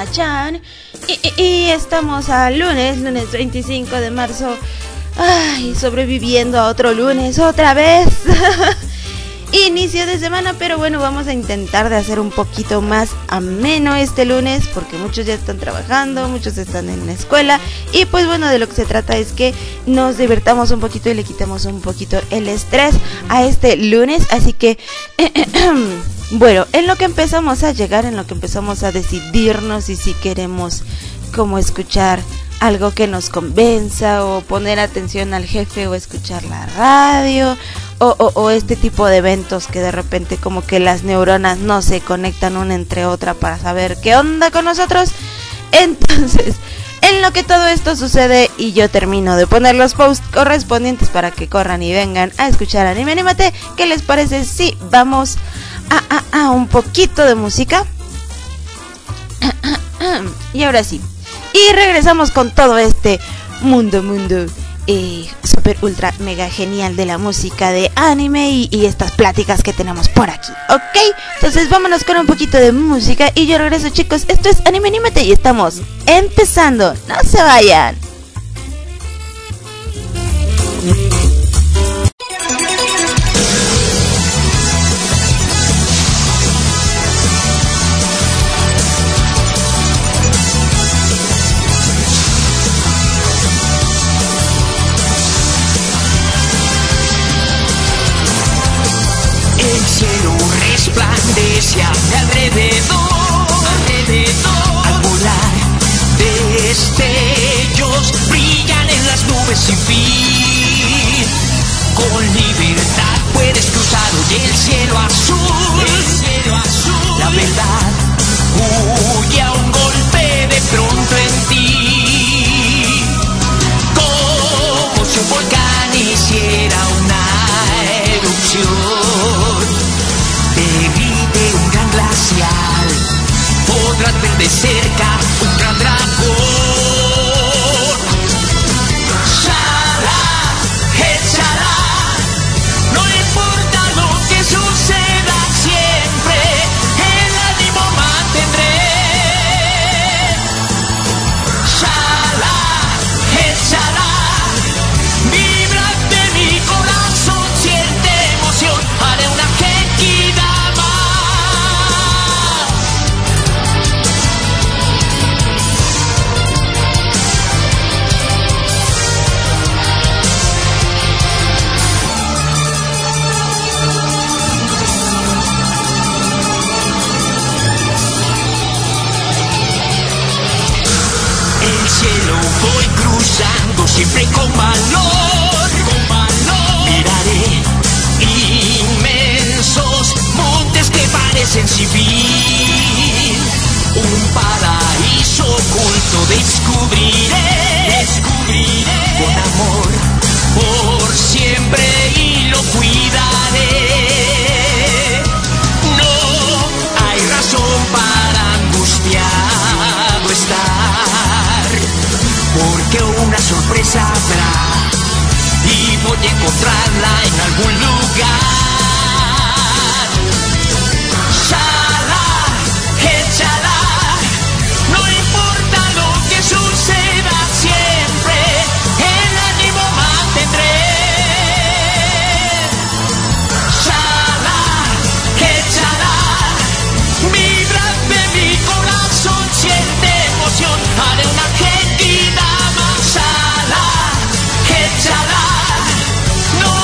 Chan. Y estamos a lunes 25 de marzo. Ay, sobreviviendo a otro lunes otra vez. Inicio de semana, pero bueno, vamos a intentar de hacer un poquito más ameno este lunes, porque muchos ya están trabajando, muchos están en la escuela, y pues bueno, de lo que se trata es que nos divertamos un poquito y le quitamos un poquito el estrés a este lunes, así que bueno, en lo que empezamos a llegar, en lo que empezamos a decidirnos y si queremos como escuchar algo que nos convenza o poner atención al jefe o escuchar la radio o este tipo de eventos que de repente como que las neuronas no se conectan una entre otra para saber qué onda con nosotros. Entonces, en lo que todo esto sucede y yo termino de poner los posts correspondientes para que corran y vengan a escuchar Anime Anímate, ¿qué les parece si vamos a un poquito de música? Y ahora sí. Y regresamos con todo este mundo super ultra mega genial de la música de anime y estas pláticas que tenemos por aquí, ¿ok? Entonces vámonos con un poquito de música y yo regreso, chicos. Esto es Anime Anímate y estamos empezando. No se vayan. Resplandece a mi alrededor, al volar destellos brillan en las nubes sin fin. Con libertad puedes cruzar hoy el cielo azul. La verdad huye a un golpe de pronto en ti, como si un volcán hiciera una erupción. De un gran glacial podrás ver de cerca un gran dragón. Shala, échala, no importa lo que suceda siempre, el ánimo mantendré. Shala, échala, vibra de mi corazón, siente emoción, haré una genkida. Voy cruzando siempre con valor, miraré inmensos montes que parecen sin fin, un paraíso oculto descubriré con amor por siempre y lo cuidaré. No hay razón para angustiado estar, porque una sorpresa habrá y voy a encontrarla en algún lugar. Shala, échala, no importa lo que suceda siempre, el ánimo mantendré. Shala, échala, vibra de mi corazón, siente emoción, haré una genkida. Échala, no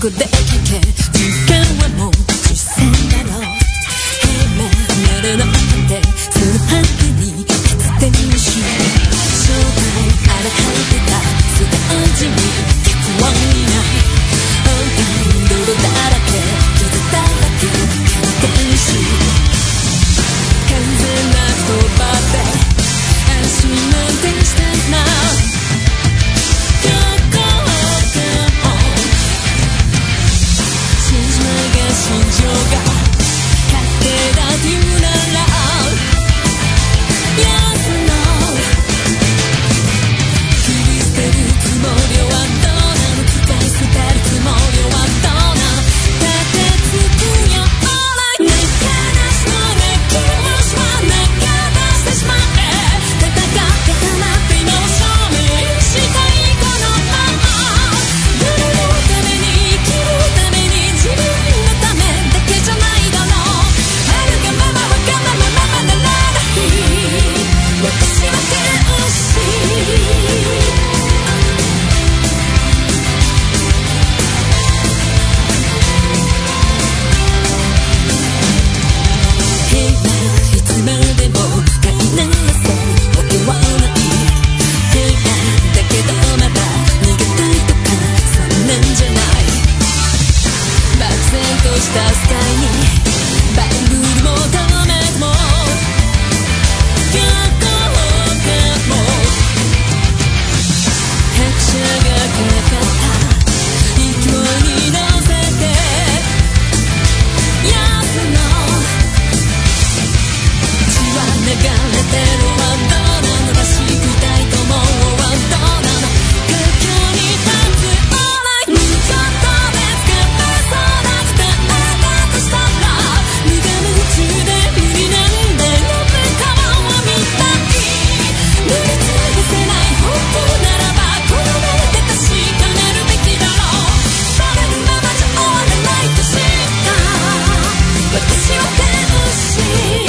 こで聞け時間はもう視線だろう平面夜の果てその果てに喫点の日正体あらはってたステージに結論にない泥だらけ傷だらけ欠点し完全な言葉で安心なんてしたなどこでも信じまが心情が勝手だというなら Yes or no 切り捨てるつもりはどうなの使い捨てるつもりはどうなの立てつくよ All I 泣かなしの泣き虫は泣か出してしまえ戦って放って今を証明したいこのまま誰のために生きるために自分のためだけじゃないだろうあるがままわがままままならない私は天使いつまでも飼いならせわけはないだけどまた逃げたいとかそんなんじゃない漠然としたスカイにバイブルも止めてもどこでも拍車がかかった勢いに乗せて Yes or no 血は流れてるはどうなのらしくいたいと思うはどうなの環境に立つ All I ちょっとで使ってそうな伝えたとしたら無我夢中で無理なんで飲む川を見たい塗りつぶせない本当ならばこの目で確かめるべきだろうされるままじゃ終わらないと知った私は天使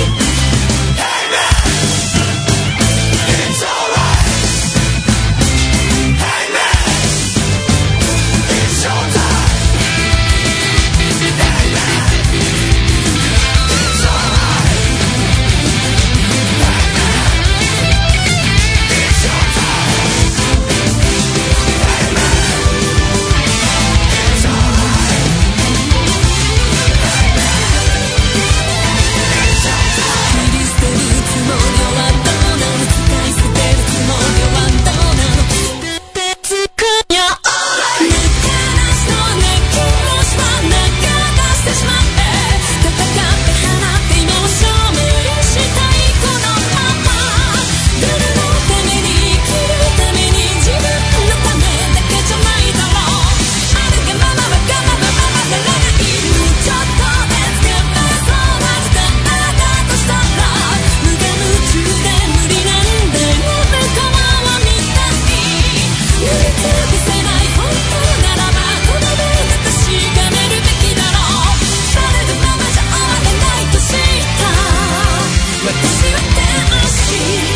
切り捨てるつもりはどうなの使い捨てるつもりはどうなの立てつくよ泣かなしの泣き虫は泣か出してしまえ戦って放って今を証明したいこのまま誰のために生きるために自分のためだけじゃないだろうあるがままわがままままならないちょっとで使ってそうな伝えたとしたら無我夢中で無理なんで飲む川を見たい塗りつぶせない本当ならばこの目で確かめるべきだろうされるままじゃ終わらないと知った私は天使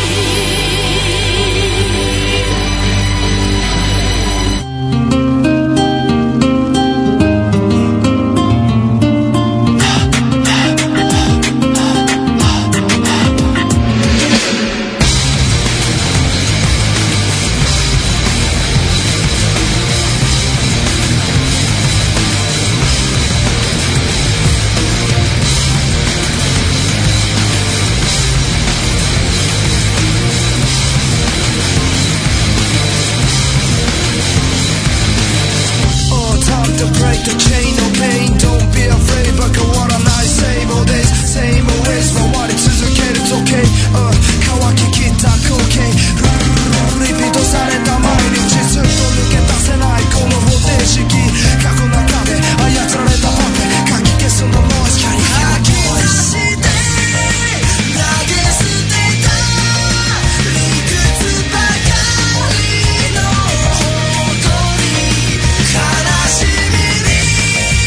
Oh, time to break the chain of pain. Don't be afraid, バカ終わらない Same old days, same old ways 回り続ける時計、乾ききった光景リピートされた毎日ずっと抜け出せないこの方程式過去の中で操られたパフェかき消すのノイズ光吐きして投げ捨てた理屈ばかりの誇り悲しみに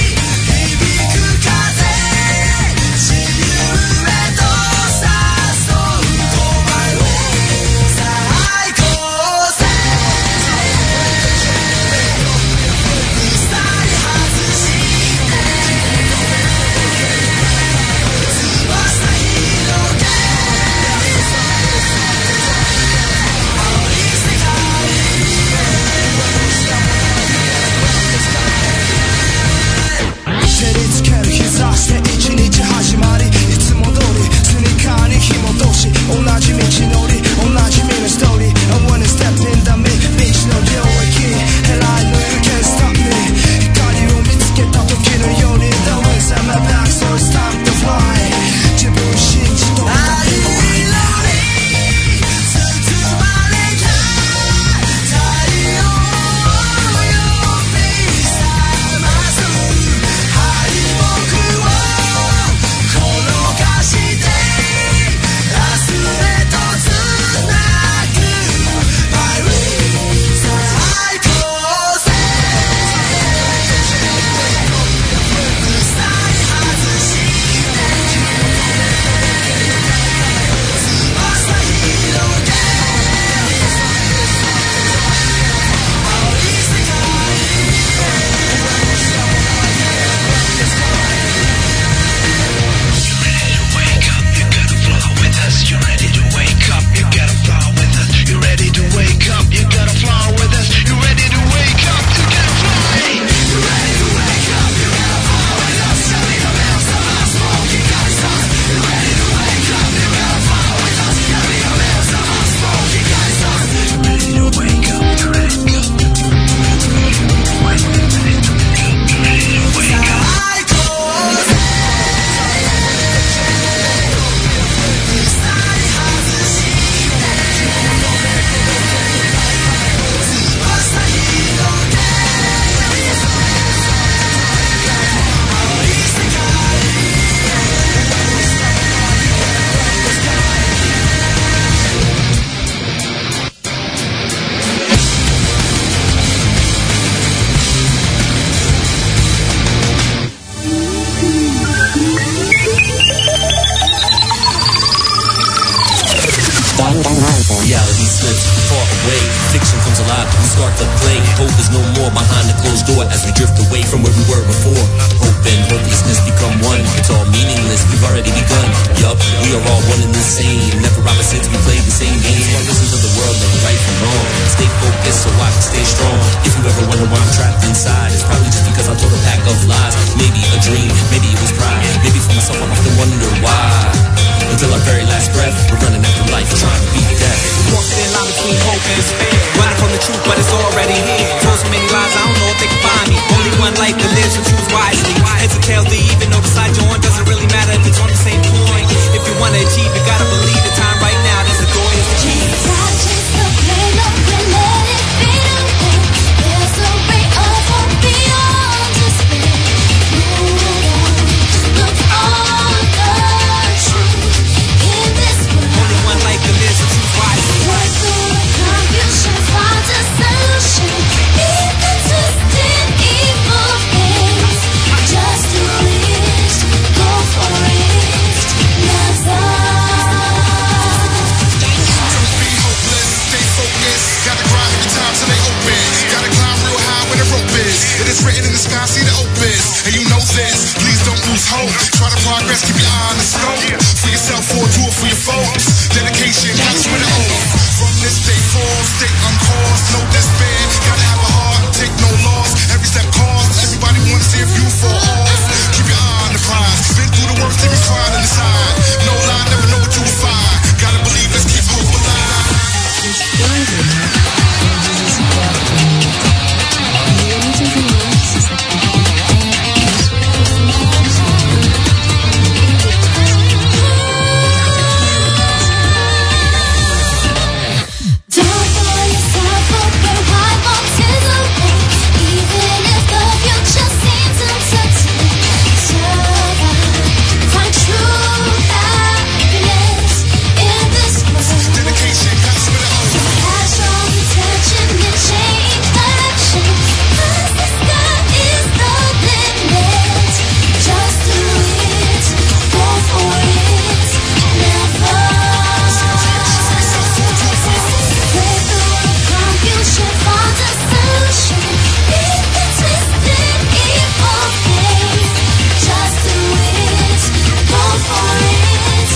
alive, we start to play. Hope is no more behind the closed door as we drift away from where we were before. Hope and hopelessness become one. It's all meaningless, we've already begun. Yup, we are all one and the same. Never opposites, we play the same game. One listens to the world and right from wrong. Stay focused so I can stay strong. If you ever wonder why I'm trapped inside, it's probably just because I told a pack of lies. Maybe a dream, maybe it was pride. Maybe for myself I often wonder why. Until our very last breath, we're running after life, trying to beat death. Walking in line between hope and despair. Running from the truth, but it's already here. Told so many lies, I don't know if they can find me. Only one life to live, so choose wisely. Heads or tails, they even though the side you're on doesn't really matter if it's on the same point. If you wanna achieve, you gotta believe the time right now. There's a door, here's the key. Chase the pain, don't let it fade away. There's a ray of hope beyond despair. Hold on, look on the truth in this world. Only one life to live, so choose wisely. Work through the confusion, find a solution. Beat the twisted evil things. Just do it, go for it, never. Don't be hopeless, stay focused. Gotta grind every time till they open. Gotta climb real high where the rope is. It is written in the sky, see the opens. And you know this, please don't lose hope. Try to progress, keep your eye on the scope. For yourself or do it for your folks. Dedication, that's where the oath. From this day forth, stay on course. No despair, gotta have a heart, take no loss. Every step costs, everybody wanna see if you fall off. Keep your eye on the prize. Been through the worst, even crying on the side. No lie, never know what you will find. Gotta believe, let's keep hope alive. Don't for yourself, open wide, walk to the way. Even if the future seems uncertain, survive, find true happiness in this world. Dedication, that's where the oath. Have strong intention and change direction. 'Cause the sky is the limit. Just do it, go for it, never. Break through the confusion, find a solution. Beat the twisted evil things. Just do it, go for it,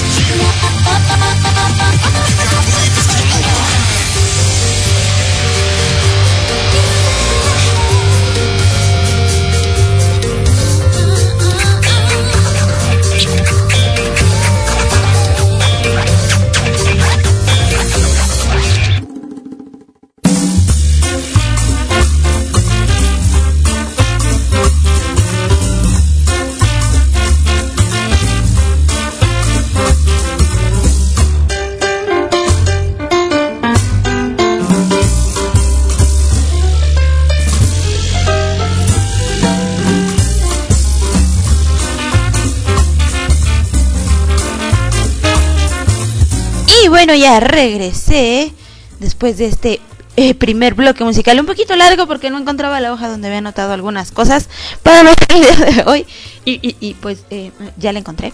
Y bueno, ya regresé después de este primer bloque musical, un poquito largo porque no encontraba la hoja donde había anotado algunas cosas para el día de hoy y pues ya la encontré.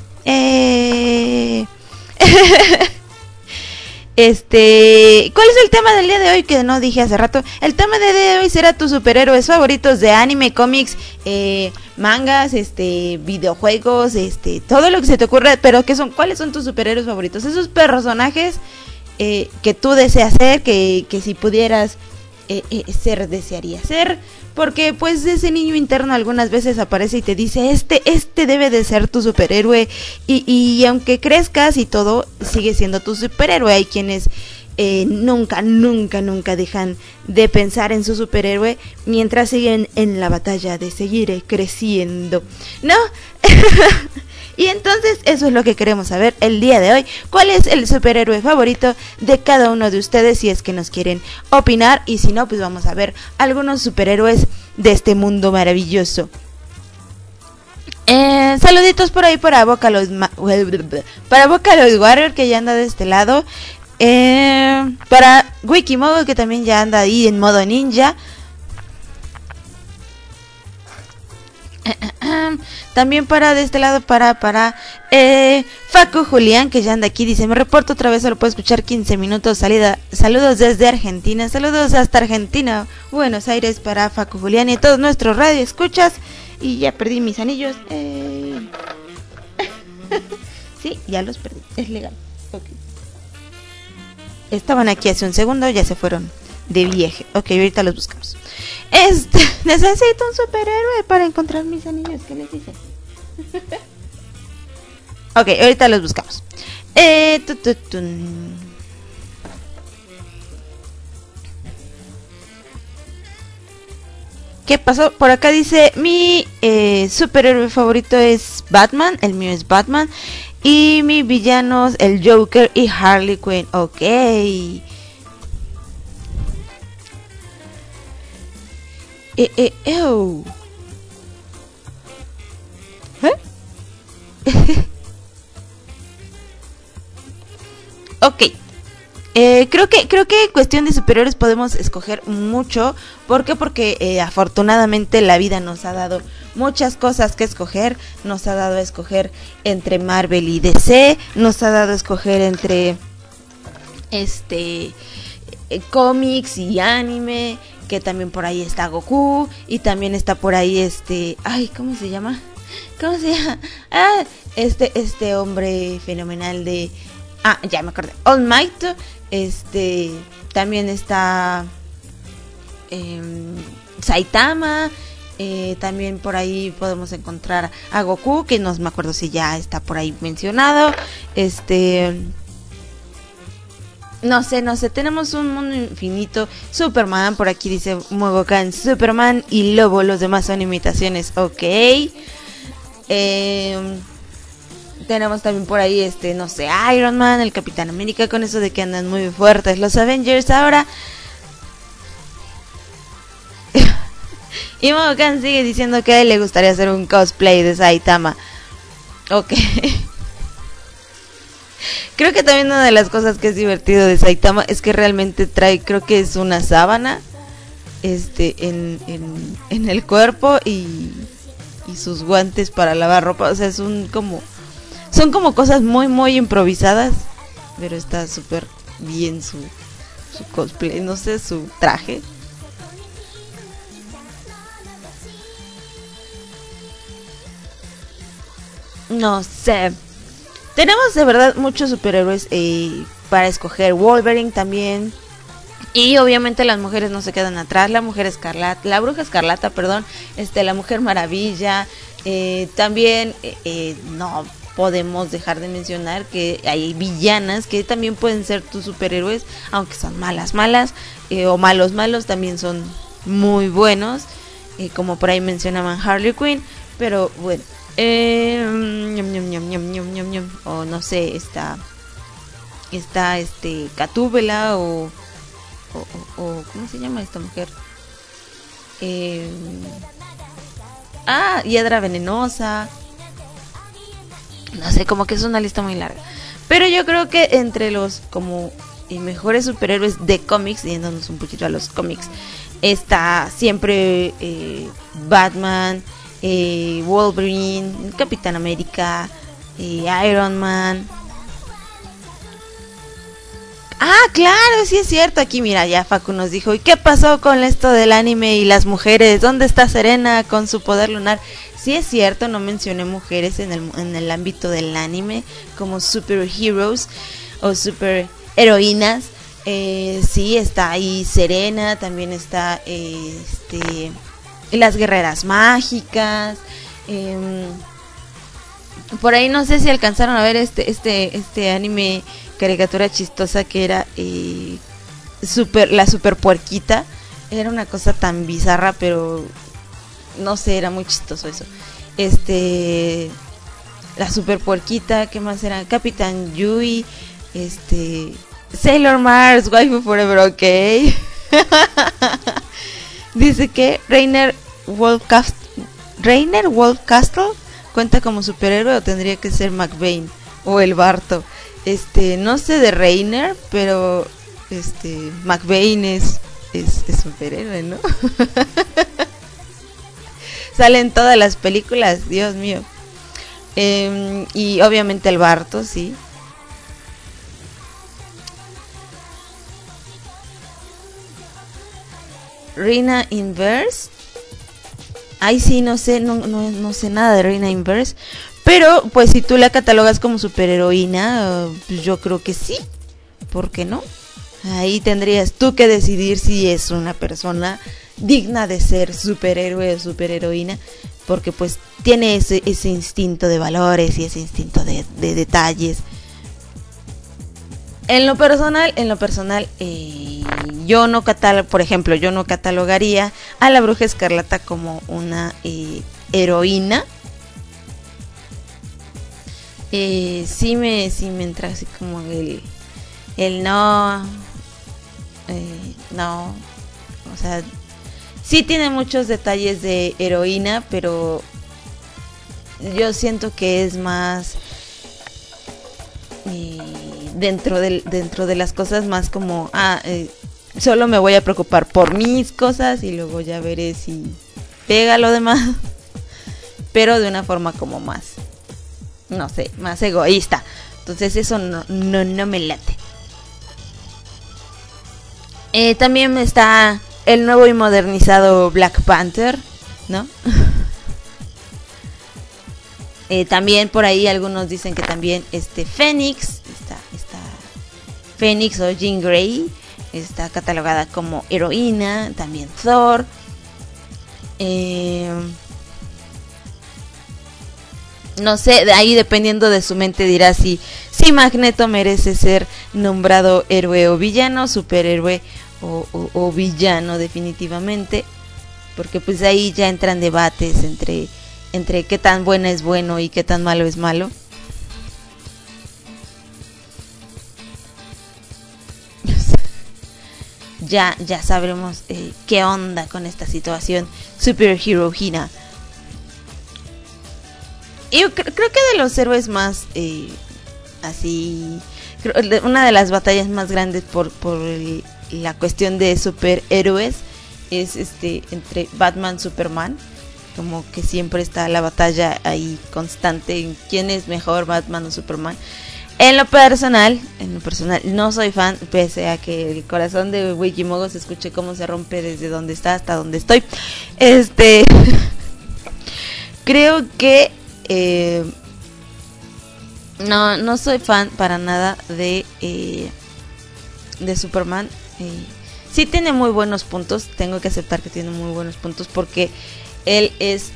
¿Cuál es el tema del día de hoy que no dije hace rato? El tema del día de hoy será tus superhéroes favoritos de anime, cómics, mangas, videojuegos, todo lo que se te ocurra, pero ¿cuáles son tus superhéroes favoritos? Esos personajes que tú deseas ser, que si pudieras ser, desearías ser, porque pues ese niño interno algunas veces aparece y te dice, este debe de ser tu superhéroe, y aunque crezcas y todo, sigue siendo tu superhéroe. Hay quienes nunca dejan de pensar en su superhéroe mientras siguen en la batalla de seguir creciendo, ¿no? Y entonces eso es lo que queremos saber el día de hoy. ¿Cuál es el superhéroe favorito de cada uno de ustedes? Si es que nos quieren opinar, y si no, pues vamos a ver algunos superhéroes de este mundo maravilloso. Saluditos por ahí para Vocaloid Warrior, que ya anda de este lado. Para Wikimodo, que también ya anda ahí en modo ninja. También para de este lado para Facu Julián, que ya anda aquí, dice, me reporto otra vez, solo puedo escuchar 15 minutos, saludos desde Argentina, saludos hasta Argentina, Buenos Aires, para Facu Julián y todos nuestros radio escuchas. Y ya perdí mis anillos. Sí, ya los perdí, es legal. Okay. Estaban aquí hace un segundo, ya se fueron de viaje. Ok, ahorita los buscamos. Necesito un superhéroe para encontrar mis anillos. ¿Qué les dice? Ok, ahorita los buscamos. ¿Qué pasó? Por acá dice, mi superhéroe favorito es Batman. El mío es Batman. Y mi villano es el Joker y Harley Quinn. Ok. Oh. Ok. Creo que en cuestión de superhéroes podemos escoger mucho. ¿Por qué? Porque afortunadamente la vida nos ha dado muchas cosas que escoger. Nos ha dado a escoger entre Marvel y DC. Nos ha dado a escoger entre cómics y anime. Que también por ahí está Goku. Y también está por ahí ay, ¿cómo se llama? Ah, este hombre fenomenal de... Ah, ya me acordé. All Might. También está Saitama. También por ahí podemos encontrar a Goku, que no me acuerdo si ya está por ahí mencionado. No sé, tenemos un mundo infinito. Superman, por aquí dice Mogokan, Superman y Lobo, los demás son imitaciones, ok. Tenemos también por ahí, no sé, Iron Man, el Capitán América, con eso de que andan muy fuertes los Avengers ahora. Y Mogokan sigue diciendo que a él le gustaría hacer un cosplay de Saitama. Ok. Creo que también una de las cosas que es divertido de Saitama es que realmente trae, creo que es una sábana en el cuerpo y sus guantes para lavar ropa. O sea, son como cosas muy muy improvisadas, pero está súper bien su cosplay, no sé, su traje. No sé. Tenemos de verdad muchos superhéroes para escoger. Wolverine también. Y obviamente las mujeres no se quedan atrás. La Bruja Escarlata, perdón. La Mujer Maravilla. También no podemos dejar de mencionar que hay villanas que también pueden ser tus superhéroes, aunque son malas, o malos, también son muy buenos. Como por ahí mencionaban Harley Quinn. Pero bueno. O no sé, está Gatúbela o ¿cómo se llama esta mujer? Hiedra Venenosa. No sé, como que es una lista muy larga. Pero yo creo que entre los como mejores superhéroes de cómics, yéndonos un poquito a los cómics, está siempre Batman, Wolverine, Capitán América, Iron Man. Claro, sí es cierto. Aquí mira, ya Facu nos dijo, ¿y qué pasó con esto del anime y las mujeres? ¿Dónde está Serena con su poder lunar? Sí es cierto, no mencioné mujeres en el ámbito del anime como superheroes o superheroínas. Sí, está ahí Serena, también está las guerreras mágicas. Por ahí no sé si alcanzaron a ver este anime caricatura chistosa que era la super puerquita. Era una cosa tan bizarra, pero no sé, era muy chistoso eso. La super puerquita, ¿qué más era? Capitán Yui, Sailor Mars, Waifu Forever, ok. Dice que Rainer Wolfcastle cuenta como superhéroe o tendría que ser McBain o el Barto. No sé de Rainer, pero McBain es superhéroe, ¿no? Sale en todas las películas, Dios mío. Y obviamente el Barto, sí. Reina Inverse. Ay, sí, no sé, no sé nada de Reina Inverse. Pero, pues, si tú la catalogas como superheroína, pues yo creo que sí. ¿Por qué no? Ahí tendrías tú que decidir si es una persona digna de ser superhéroe o superheroína. Porque, pues, tiene ese instinto de valores y ese instinto de detalles. En lo personal, yo no catalogaría a la Bruja Escarlata como una heroína. Sí me entra así como el no, no, o sea, sí tiene muchos detalles de heroína, pero yo siento que es más dentro de las cosas más como solo me voy a preocupar por mis cosas y luego ya veré si pega lo demás, pero de una forma como más, no sé, más egoísta. Entonces eso no me late. También está el nuevo y modernizado Black Panther, ¿no? También por ahí algunos dicen que también Fénix, está Fénix o Jean Grey está catalogada como heroína. También Thor. No sé, de ahí dependiendo de su mente dirá si Magneto merece ser nombrado héroe o villano, superhéroe o villano definitivamente. Porque pues ahí ya entran debates entre qué tan bueno es bueno y qué tan malo es malo. Ya sabremos qué onda con esta situación superheroína. Y yo creo que de los héroes más así, una de las batallas más grandes por la cuestión de superhéroes es entre Batman y Superman. Como que siempre está la batalla ahí constante en quién es mejor, Batman o Superman. En lo personal no soy fan, pese a que el corazón de Wikimogo se escuche cómo se rompe desde donde está hasta donde estoy. Creo que no soy fan para nada de Superman. Sí tiene muy buenos puntos, tengo que aceptar que tiene muy buenos puntos porque él es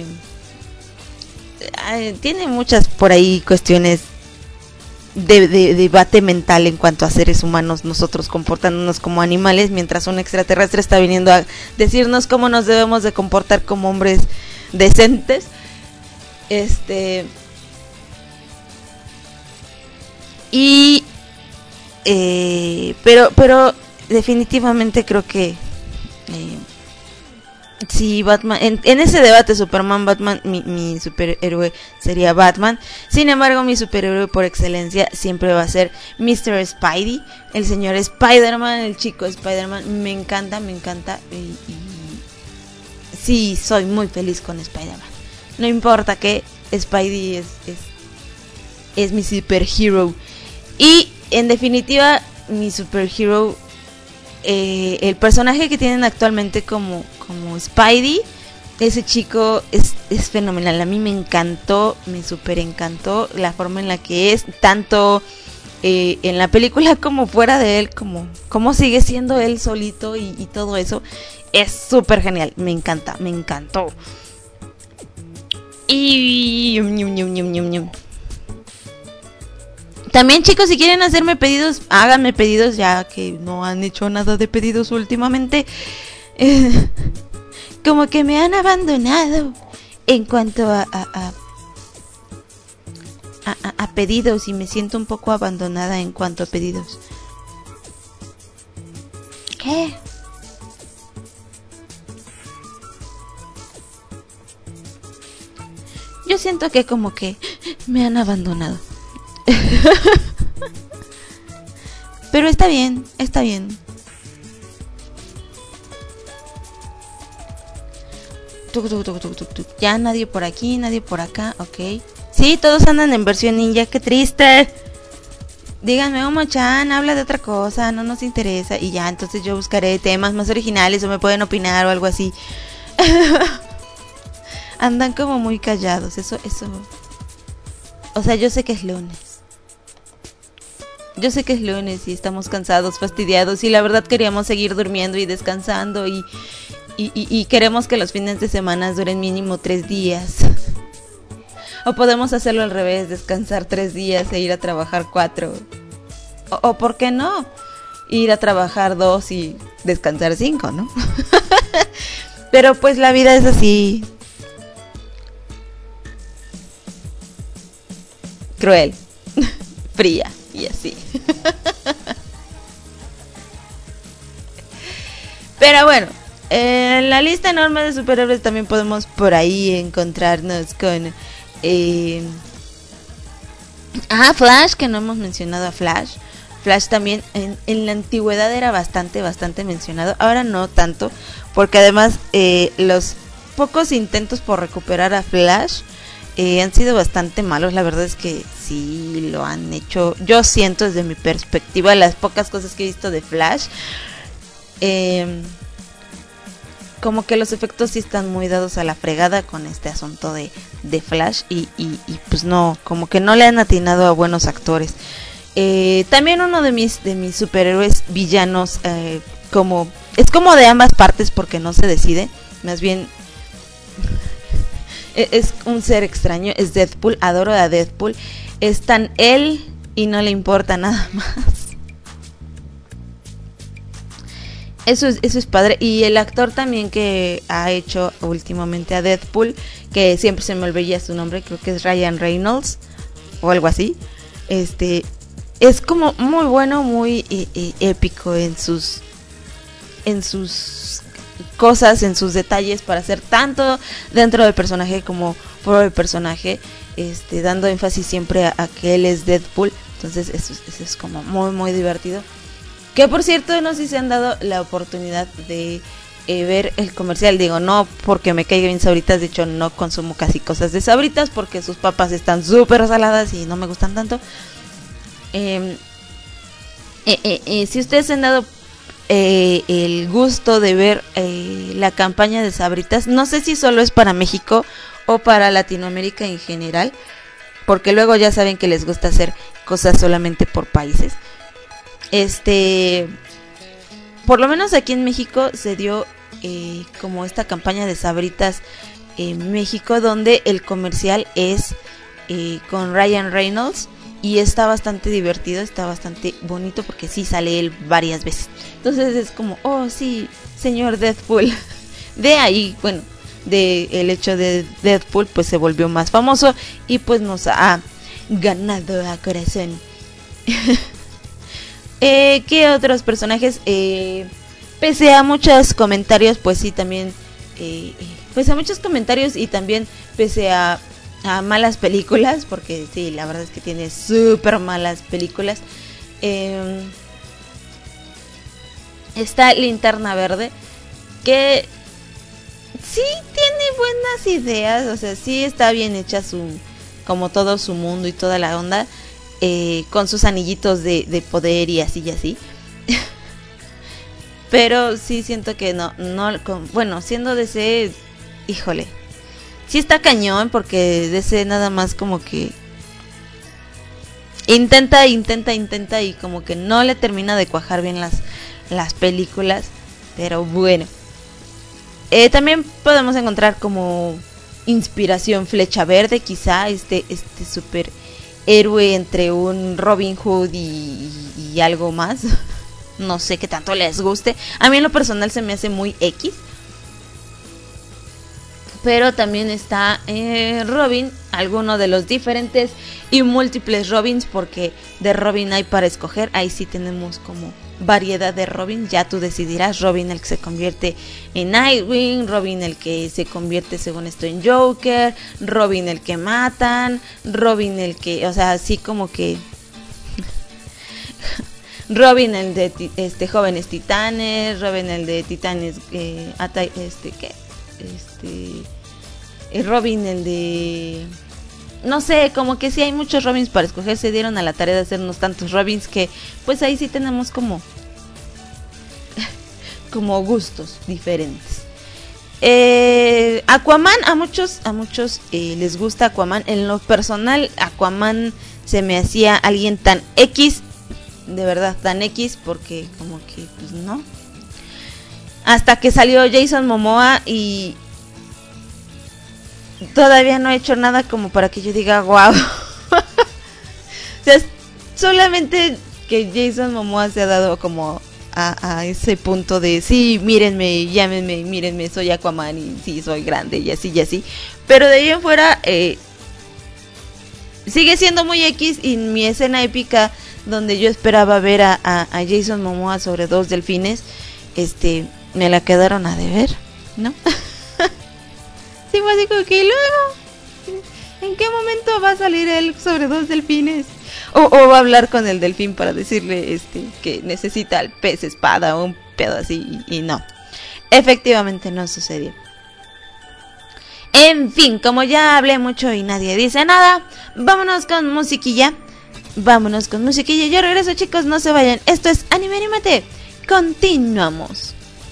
tiene muchas por ahí cuestiones de debate mental en cuanto a seres humanos, nosotros comportándonos como animales, mientras un extraterrestre está viniendo a decirnos cómo nos debemos de comportar como hombres decentes. Pero definitivamente creo que sí, Batman, en ese debate Superman-Batman, mi superhéroe sería Batman. Sin embargo, mi superhéroe por excelencia siempre va a ser Mr. Spidey, el señor Spider-Man, el chico Spider-Man. Me encanta. Y sí, soy muy feliz con Spider-Man. No importa que Spidey es mi superhero. Y en definitiva, mi superhero, el personaje que tienen actualmente como Spidey, ese chico es fenomenal. A mí me encantó, me super encantó la forma en la que es, tanto en la película como fuera de él, como sigue siendo él solito y todo eso. Es súper genial, me encantó. Y también, chicos, si quieren hacerme pedidos, háganme pedidos, ya que no han hecho nada de pedidos últimamente. Como que me han abandonado en cuanto a pedidos, y me siento un poco abandonada en cuanto a pedidos. ¿Qué? Yo siento que como que me han abandonado. Pero está bien. Ya nadie por aquí, nadie por acá, ok. Sí, todos andan en versión ninja, qué triste. Díganme, Omo-chan, habla de otra cosa, no nos interesa. Y ya, entonces yo buscaré temas más originales o me pueden opinar o algo así. Andan como muy callados, eso. O sea, yo sé que es lunes. Yo sé que es lunes y estamos cansados, fastidiados y la verdad queríamos seguir durmiendo y descansando y queremos que los fines de semana duren mínimo 3 días. O podemos hacerlo al revés, descansar 3 días e ir a trabajar 4. O ¿por qué no? Ir a trabajar 2 y descansar 5, ¿no? Pero pues la vida es así. Cruel. Fría. Y así. Pero bueno, en la lista enorme de superhéroes también podemos por ahí encontrarnos con Flash, que no hemos mencionado a Flash. Flash también en la antigüedad era bastante mencionado. Ahora no tanto, porque además los pocos intentos por recuperar a Flash han sido bastante malos. La verdad es que sí lo han hecho. Yo siento desde mi perspectiva, las pocas cosas que he visto de Flash, como que los efectos sí están muy dados a la fregada con este asunto de Flash y pues no, como que no le han atinado a buenos actores. También uno de mis superhéroes villanos, es como de ambas partes porque no se decide, más bien es un ser extraño, es Deadpool, adoro a Deadpool, es tan él y no le importa nada más. Eso es padre. Y el actor también que ha hecho últimamente a Deadpool, que siempre se me olvida su nombre, creo que es Ryan Reynolds o algo así. Es como muy bueno, muy épico en sus cosas, en sus detalles para hacer tanto dentro del personaje como fuera del personaje, dando énfasis siempre a que él es Deadpool. Entonces eso es como muy muy divertido. Que por cierto, no sé si se han dado la oportunidad de ver el comercial. Digo, no porque me caiga bien Sabritas, de hecho no consumo casi cosas de Sabritas porque sus papas están súper saladas y no me gustan tanto. Si ustedes se han dado el gusto de ver la campaña de Sabritas, no sé si solo es para México o para Latinoamérica en general, porque luego ya saben que les gusta hacer cosas solamente por países. Por lo menos aquí en México se dio como esta campaña de Sabritas en México, donde el comercial es con Ryan Reynolds y está bastante divertido, está bastante bonito porque sí sale él varias veces. Entonces es como, oh sí, señor Deadpool. De ahí, bueno, de el hecho de Deadpool pues se volvió más famoso y pues nos ha ganado a corazón. ¿Qué otros personajes? Pese a muchos comentarios, pues sí, también pese a muchos comentarios y también pese a malas películas, porque sí, la verdad es que tiene súper malas películas. Está Linterna Verde, que sí tiene buenas ideas, o sea, sí está bien hecha como todo su mundo y toda la onda. Con sus anillitos de poder y así. Pero sí siento que no bueno, siendo DC, híjole, sí está cañón, porque DC nada más como que intenta y como que no le termina de cuajar bien las películas. Pero bueno, también podemos encontrar como inspiración Flecha Verde, quizá este super héroe entre un Robin Hood y algo más. No sé qué tanto les guste. A mí en lo personal se me hace muy X. Pero también está Robin, alguno de los diferentes y múltiples Robins, porque de Robin hay para escoger. Ahí sí tenemos como variedad de Robin, ya tú decidirás. Robin el que se convierte en Nightwing, Robin el que se convierte según esto en Joker, Robin el que matan, Robin el que, o sea, así como que Robin el de Jóvenes Titanes, Robin el de Titanes ¿qué? el Robin, el de... No sé, como que sí hay muchos Robins para escoger. Se dieron a la tarea de hacernos tantos Robins que pues ahí sí tenemos como gustos diferentes. Aquaman, a muchos les gusta Aquaman. En lo personal, Aquaman se me hacía alguien tan X, de verdad tan X, porque como que pues no. Hasta que salió Jason Momoa y todavía no he hecho nada como para que yo diga wow. O sea, solamente que Jason Momoa se ha dado como a ese punto de sí, mírenme, llámenme, mírenme, soy Aquaman y sí, soy grande y así y así. Pero de ahí en fuera sigue siendo muy X, y mi escena épica donde yo esperaba ver a Jason Momoa sobre dos delfines, me la quedaron a deber, ¿no? Sí, fue así como que luego, ¿en qué momento va a salir él sobre dos delfines? O va a hablar con el delfín para decirle que necesita el pez espada o un pedo así, y no. Efectivamente no sucedió. En fin, como ya hablé mucho y nadie dice nada, vámonos con musiquilla. Yo regreso, chicos, no se vayan. Esto es Anime Anímate. Continuamos.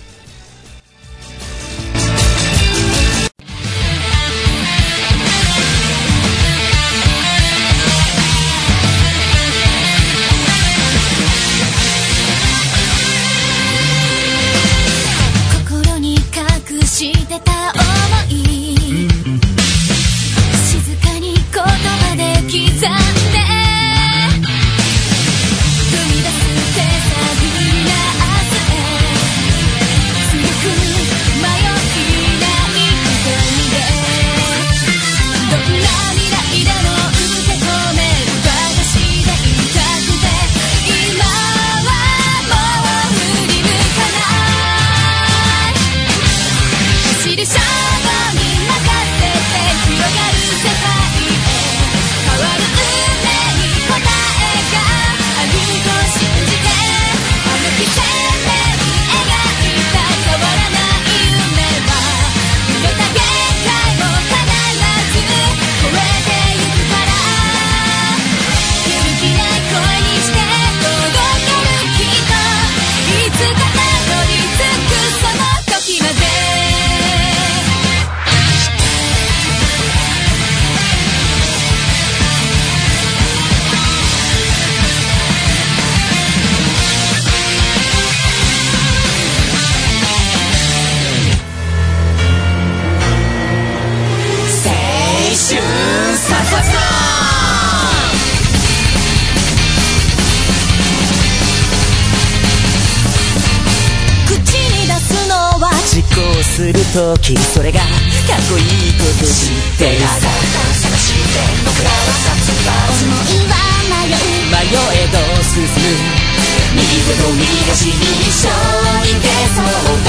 するときそれがかっこいいこと知ってるさ僕らは殺伐思いは迷えど進む右手と右足に一緒に出そう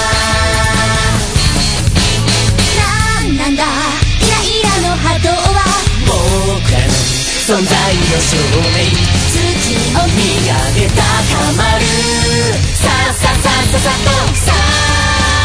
だなんだイライラの波動は僕らの存在の証明月を見上げ高まるさあさあさあさあさあとさあ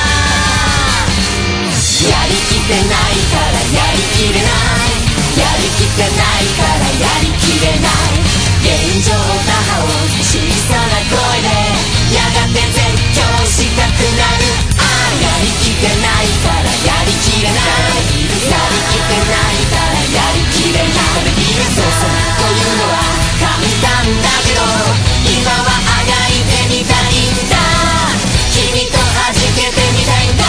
やりきってないからやりきれないやりきってないからやりきれない現状打破を小さな声でやがて絶叫したくなるああやりきってないからやりきれないやりきってないからやりきれないそうそうというのは簡単だけど今はあがいてみたいんだ君と弾けてみたいんだ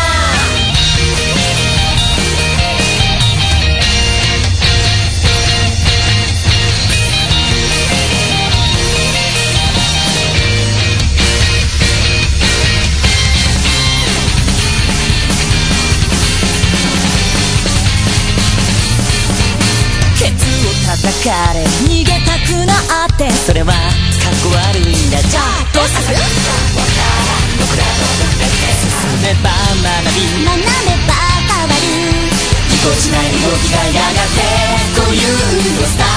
叩かれ逃げたくなってそれはかっこ悪いんだじゃあどうするわからん僕らの運命で進めば学べば変わるぎこちない動きがやがて固有のスタ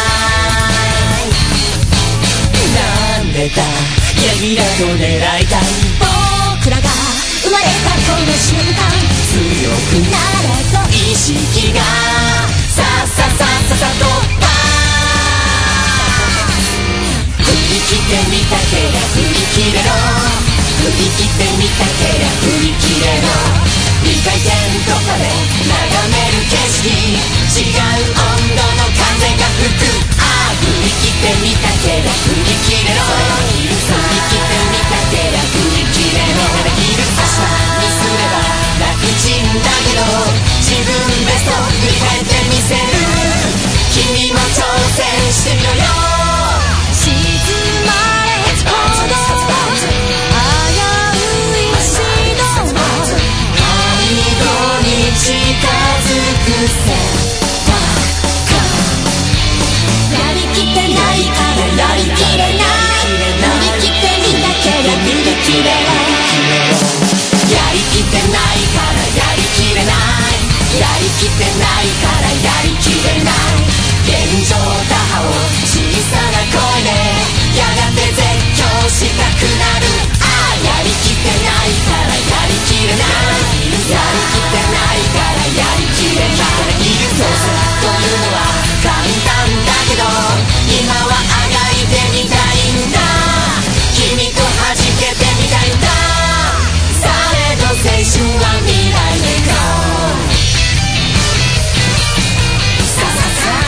イルなんでだギラギラと狙いたい僕らが生まれたこの瞬間強くなれと意識がさささささと振り切ってみたけりゃ振り切れろ振り切ってみたけりゃ振り切れろ2回転とかで眺める景色違う温度の風が吹くああ振り切ってみたけりゃ振り切れろ振り切ってみたけりゃ振り切れろできる明日にすれば楽ちんだけど自分ベスト振り返ってみせる君も挑戦してみろよ静まれほど近づくせばかやりきってないからやりきれない振り切ってみたけりゃ振り切れないやりきってないからやりきれないやりきってないからやりきれない現状打破を小さな声でやがて絶叫したくなるああやりきってないからやりきれないやりきってないからやりきれないできるそうというのは簡単だけど今はあがいてみたいんだ君と弾けてみたいんだされど青春は未来へゴーさささ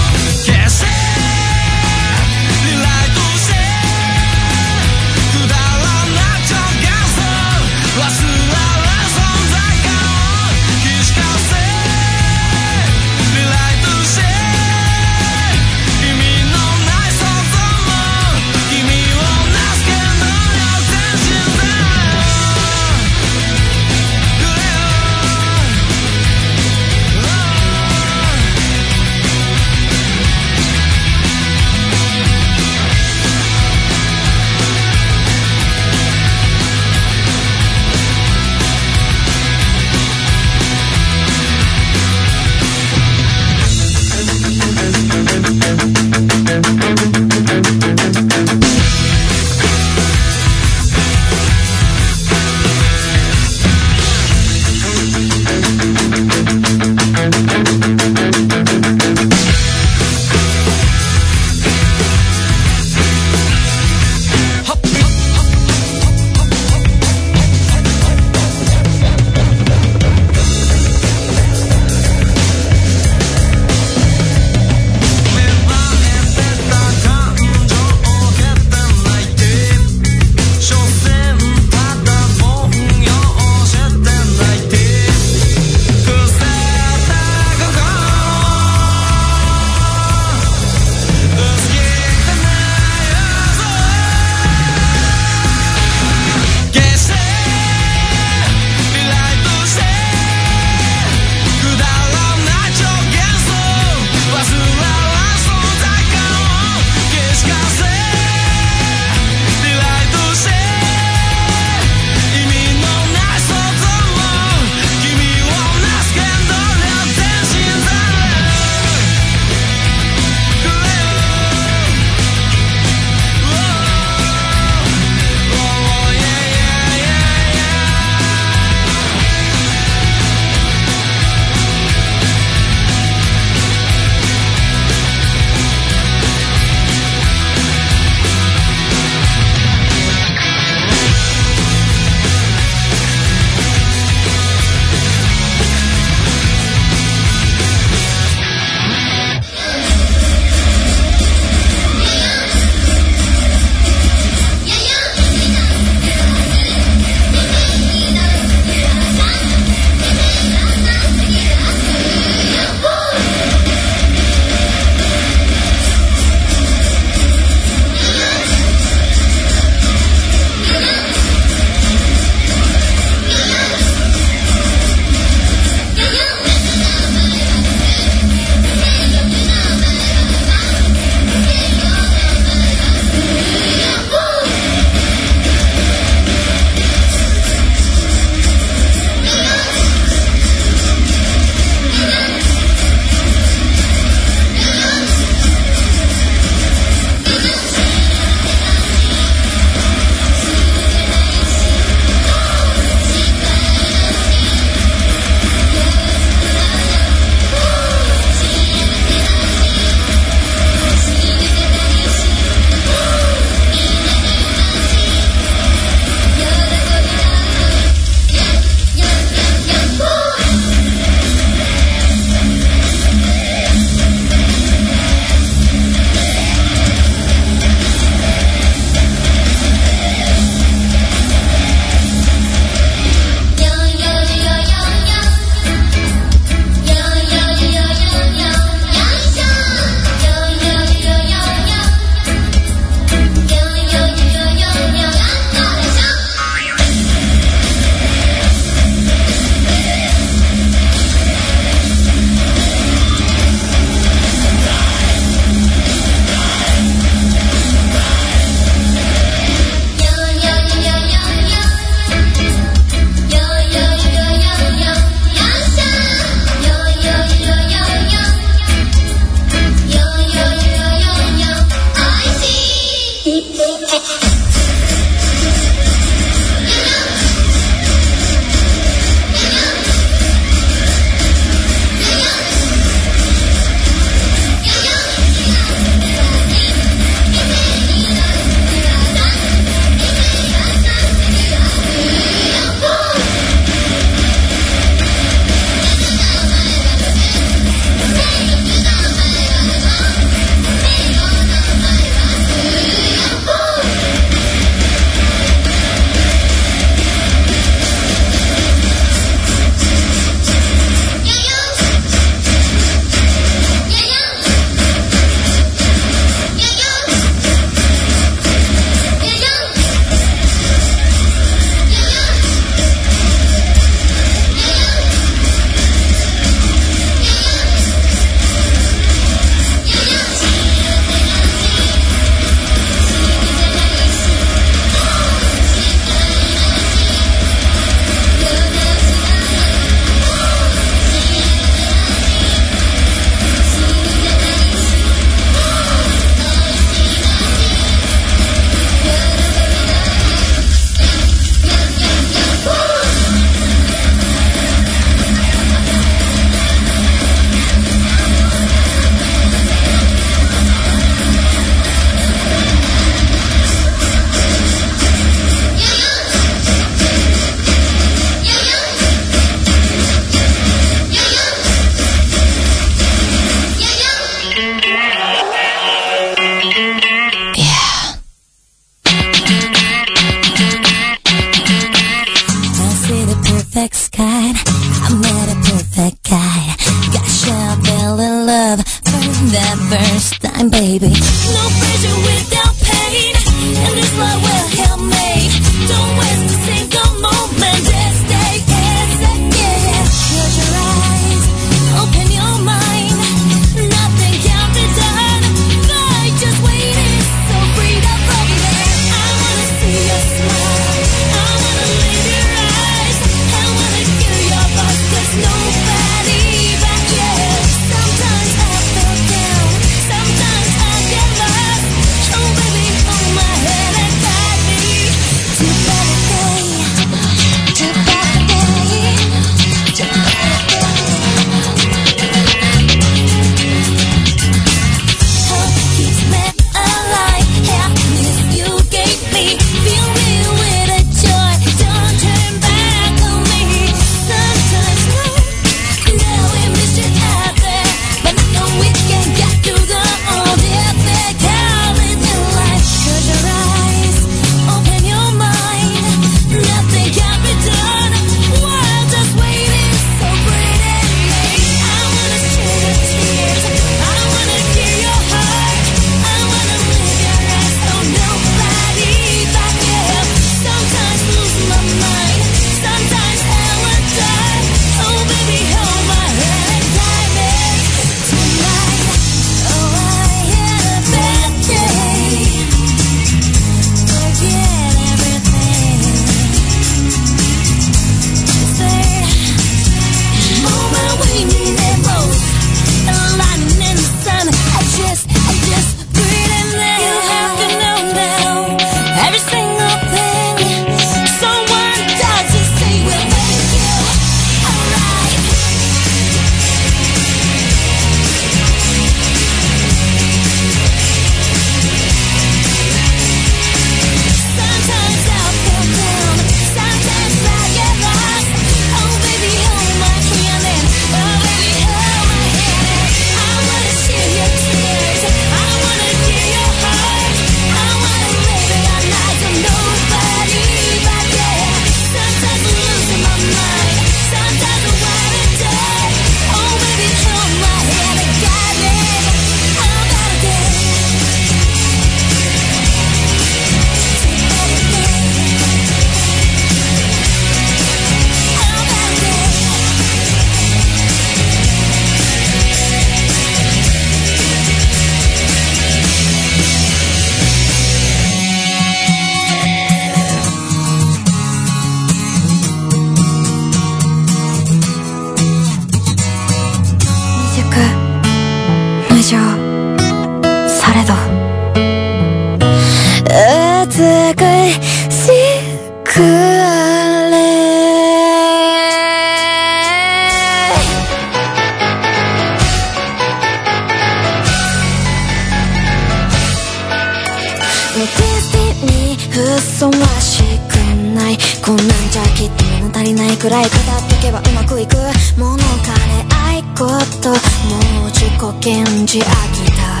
ふさわしくない、こんなんじゃきっと物足りないくらい語ってけばうまくいくものかね、愛こともう自己顕示飽きた。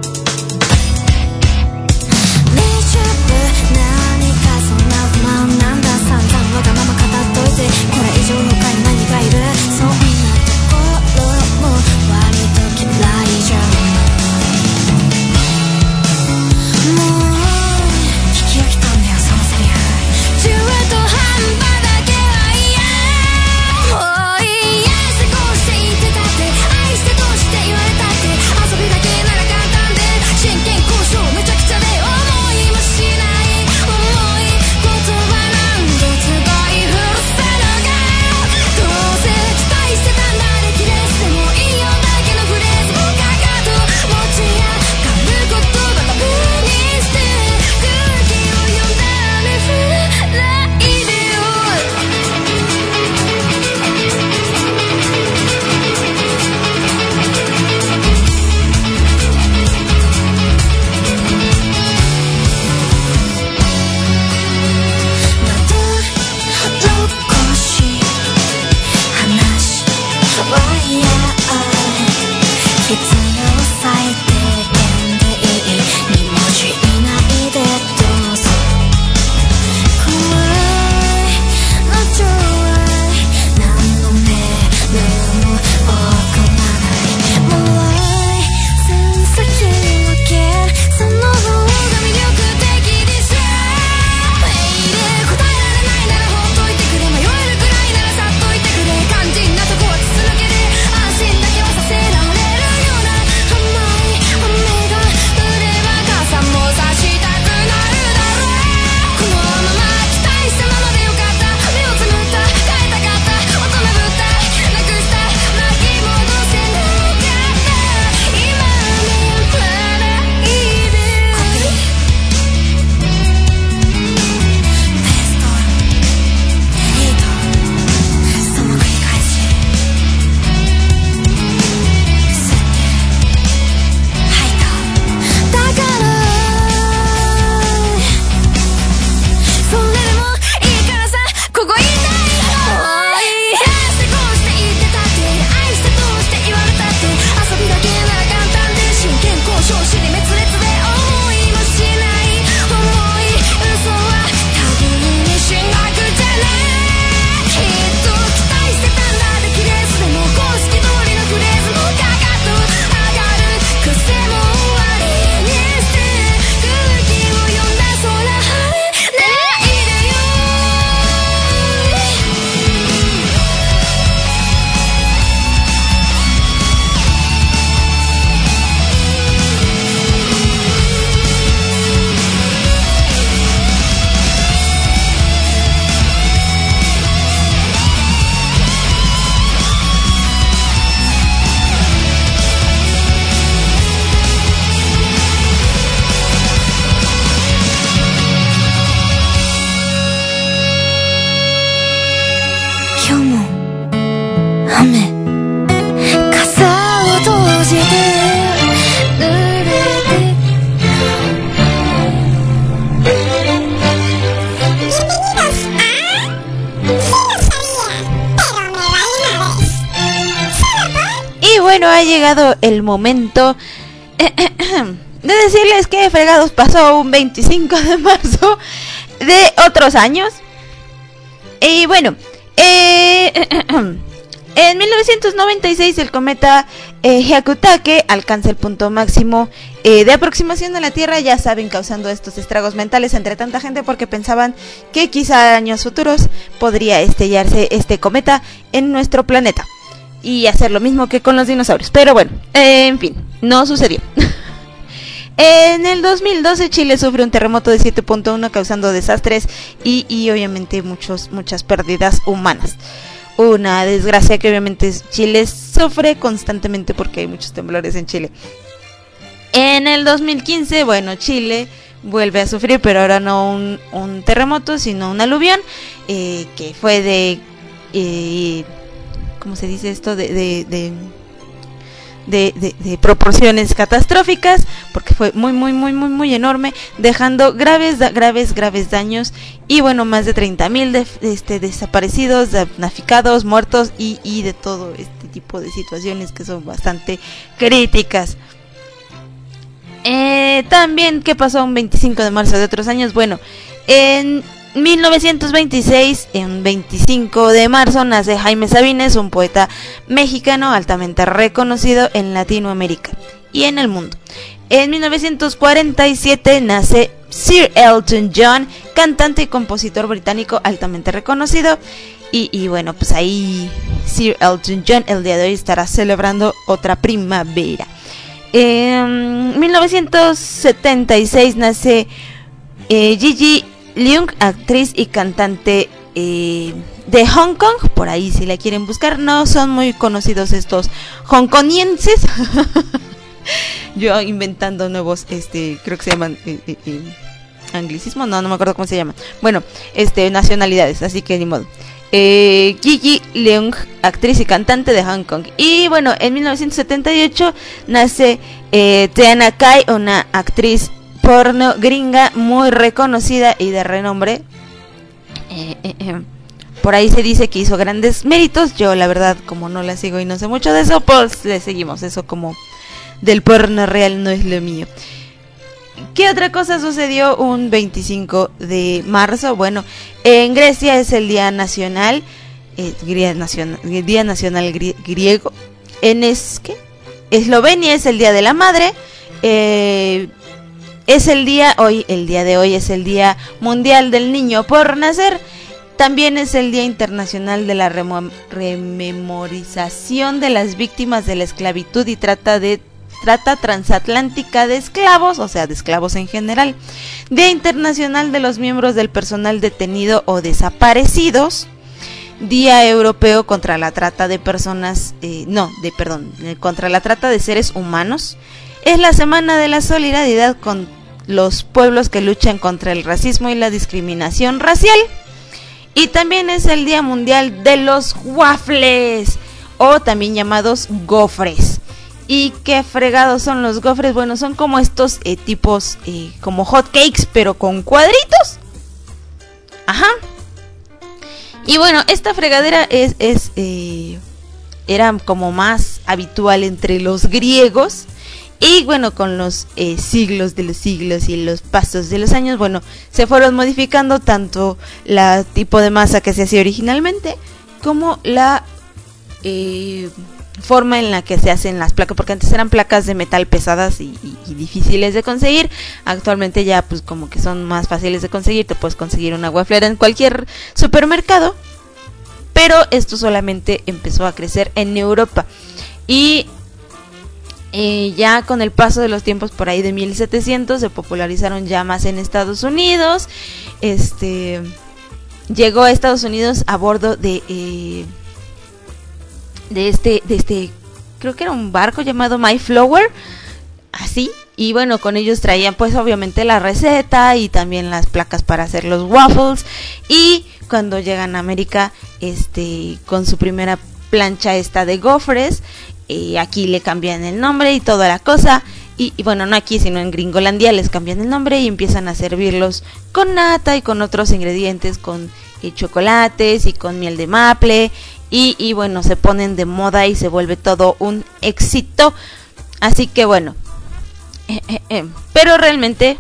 大丈夫、何かそんな不満なんだ、散々わがまま語っといてこれ以上他に何がいる、そんなところも割と嫌いじゃん。もう聞き飽きたんだよそのセリフ、中途半端だけは嫌。もういいや、過ごしていてたって愛してどうして言われたって、遊びだけなら簡単で真剣交渉めちゃくちゃで思いもしない重い言葉なんて使い古せながら、どうせ期待してたんだできれいでもいいよだけのフレーズもかかと持ち上がる言葉が無にして空気を読んだね、振らないでよ。残し話しはや必要最低限でいい、2文字以内でどうぞ。怖いのちょい何のメールも送らない、もう先先のけその方が魅力的でしょ。メール答えられないならほっといてくれ、迷えるくらいならさっといてくれ、肝心なとこは筒抜けで安心だけはさせられるような甘い雨が降れば傘も差したくなるだろう。このまま期待したままでよかった、目をつむった変えたかった、大人ぶったなくした巻き戻せなかった、今も振らないで。ペーストデリート、その繰り返し、吸って吐いた、だからそれでもいいからさここいないもういいや、過ごしていてたって愛してどうして言われたって、遊びだけなら簡単で真剣交渉尻滅裂で思いもしない重い嘘は多分にしなくちゃね、きっと期待してたんだできれいすでも公式通りのフレーズもかかと上がる癖も終わりにして空気を読んだ空晴れないでよ。今日も雨、傘を閉じて濡れて Y bueno, ha llegado el momento de decirles que fregados pasó un 25 de marzo de otros años. Y bueno, en 1996 el cometa Hyakutake alcanza el punto máximo de aproximación a la Tierra, ya saben, causando estos estragos mentales entre tanta gente porque pensaban que quizá años futuros podría estrellarse este cometa en nuestro planeta y hacer lo mismo que con los dinosaurios. Pero bueno, en fin, no sucedió. En el 2012 Chile sufre un terremoto de 7.1 causando desastres y obviamente muchas pérdidas humanas. Una desgracia que obviamente Chile sufre constantemente porque hay muchos temblores en Chile. En el 2015, bueno, Chile vuelve a sufrir, pero ahora no un terremoto, sino un aluvión, que fue de, ¿cómo se dice esto? De proporciones catastróficas, porque fue muy enorme, dejando graves daños, y bueno, más de 30,000 desaparecidos, damnificados, muertos, y de todo este tipo de situaciones que son bastante críticas. También, ¿qué pasó un 25 de marzo de otros años? Bueno, en 1926, en 25 de marzo, nace Jaime Sabines, un poeta mexicano altamente reconocido en Latinoamérica y en el mundo. En 1947 nace Sir Elton John, cantante y compositor británico altamente reconocido. Y bueno, pues ahí Sir Elton John el día de hoy estará celebrando otra primavera. En 1976 nace Gigi Leung, actriz y cantante de Hong Kong. Por ahí si la quieren buscar, no son muy conocidos estos hongkonienses. Yo inventando nuevos, creo que se llaman anglicismo, no me acuerdo cómo se llaman. Bueno, nacionalidades, así que ni modo. Gigi Leung, actriz y cantante de Hong Kong. Y bueno, en 1978 nace Tiana Kai, una actriz porno gringa muy reconocida y de renombre. Por ahí se dice que hizo grandes méritos. Yo la verdad, como no la sigo y no sé mucho de eso, pues le seguimos. Eso como del porno real no es lo mío. ¿Qué otra cosa sucedió un 25 de marzo? Bueno, en Grecia es el Día Nacional, Día Nacional griego. En Eslovenia es el Día de la Madre. Es el día de hoy es el Día Mundial del Niño por Nacer. También es el Día Internacional de la Rememorización de las Víctimas de la Esclavitud y Trata Transatlántica de Esclavos, o sea, de esclavos en general. Día Internacional de los Miembros del Personal Detenido o Desaparecidos. Día Europeo contra la Trata de Personas, contra la Trata de Seres Humanos. Es la Semana de la Solidaridad con los pueblos que luchan contra el racismo y la discriminación racial. Y también es el Día Mundial de los Waffles, o también llamados gofres. ¿Y qué fregados son los gofres? Bueno, son como estos tipos, como hot cakes, pero con cuadritos. Ajá. Y bueno, esta fregadera era como más habitual entre los griegos. Y bueno, con los siglos de los siglos y los pasos de los años, bueno, se fueron modificando tanto la tipo de masa que se hacía originalmente, como la forma en la que se hacen las placas, porque antes eran placas de metal pesadas y difíciles de conseguir. Actualmente ya pues como que son más fáciles de conseguir, te puedes conseguir una waflera en cualquier supermercado, pero esto solamente empezó a crecer en Europa. Y ya con el paso de los tiempos, por ahí de 1700, se popularizaron ya más en Estados Unidos. Llegó a Estados Unidos a bordo de creo que era un barco llamado Mayflower, así. Y bueno, con ellos traían pues obviamente la receta y también las placas para hacer los waffles. Y cuando llegan a América, con su primera plancha esta de gofres, aquí le cambian el nombre y toda la cosa. Y bueno, no aquí, sino en Gringolandia les cambian el nombre y empiezan a servirlos con nata y con otros ingredientes, con chocolates y con miel de maple. Y bueno, se ponen de moda y se vuelve todo un éxito. Así que bueno, pero realmente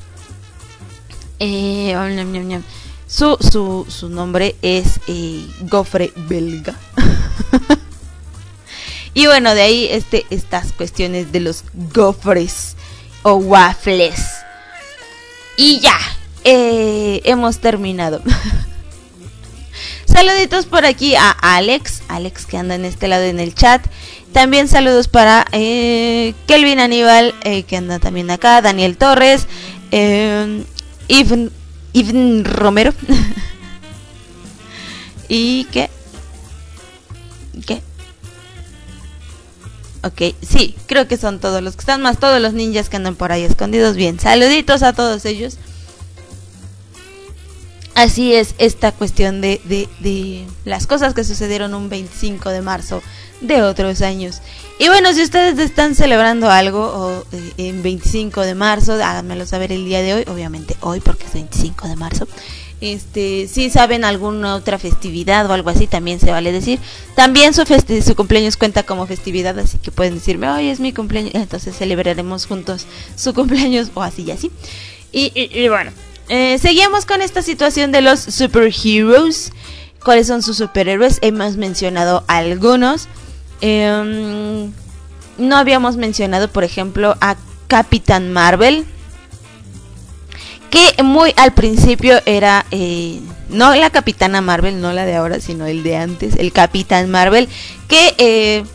su nombre es gofre belga. Y bueno, de ahí estas cuestiones de los gofres o waffles. Y ya, hemos terminado. Saluditos por aquí a Alex que anda en este lado en el chat. También saludos para Kelvin Aníbal, que anda también acá. Daniel Torres, Ivn Romero. ¿Y qué? Ok, sí, creo que son todos los que están, más todos los ninjas que andan por ahí escondidos. Bien, saluditos a todos ellos. Así es esta cuestión de las cosas que sucedieron un 25 de marzo de otros años. Y bueno, si ustedes están celebrando algo en 25 de marzo, háganmelo saber el día de hoy, obviamente hoy porque es 25 de marzo. Si saben alguna otra festividad o algo así, también se vale decir. También su cumpleaños cuenta como festividad, así que pueden decirme, hoy es mi cumpleaños, entonces celebraremos juntos su cumpleaños o así y así. Y bueno, seguimos con esta situación de los superheroes. ¿Cuáles son sus superhéroes? Hemos mencionado algunos. No habíamos mencionado, por ejemplo, a Capitán Marvel, que muy al principio era no la Capitana Marvel, no la de ahora, sino el de antes, el Capitán Marvel, que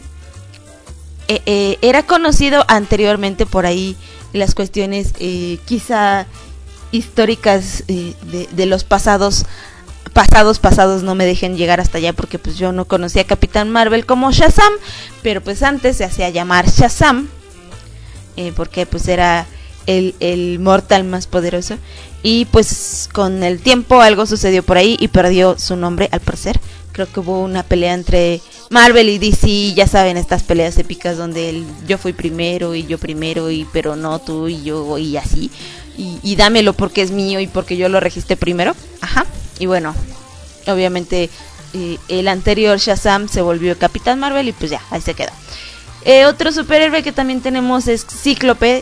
era conocido anteriormente por ahí las cuestiones quizá históricas de los pasados, no me dejen llegar hasta allá porque pues yo no conocía a Capitán Marvel como Shazam, pero pues antes se hacía llamar Shazam, porque pues era el mortal más poderoso, y pues con el tiempo algo sucedió por ahí y perdió su nombre al parecer. Creo que hubo una pelea entre Marvel y DC, ya saben, estas peleas épicas donde yo fui primero y yo primero, y pero no tú y yo y así, y dámelo porque es mío y porque yo lo registré primero. Ajá. Y bueno, obviamente el anterior Shazam se volvió Capitán Marvel y pues ya, ahí se quedó. Otro superhéroe que también tenemos es Cíclope.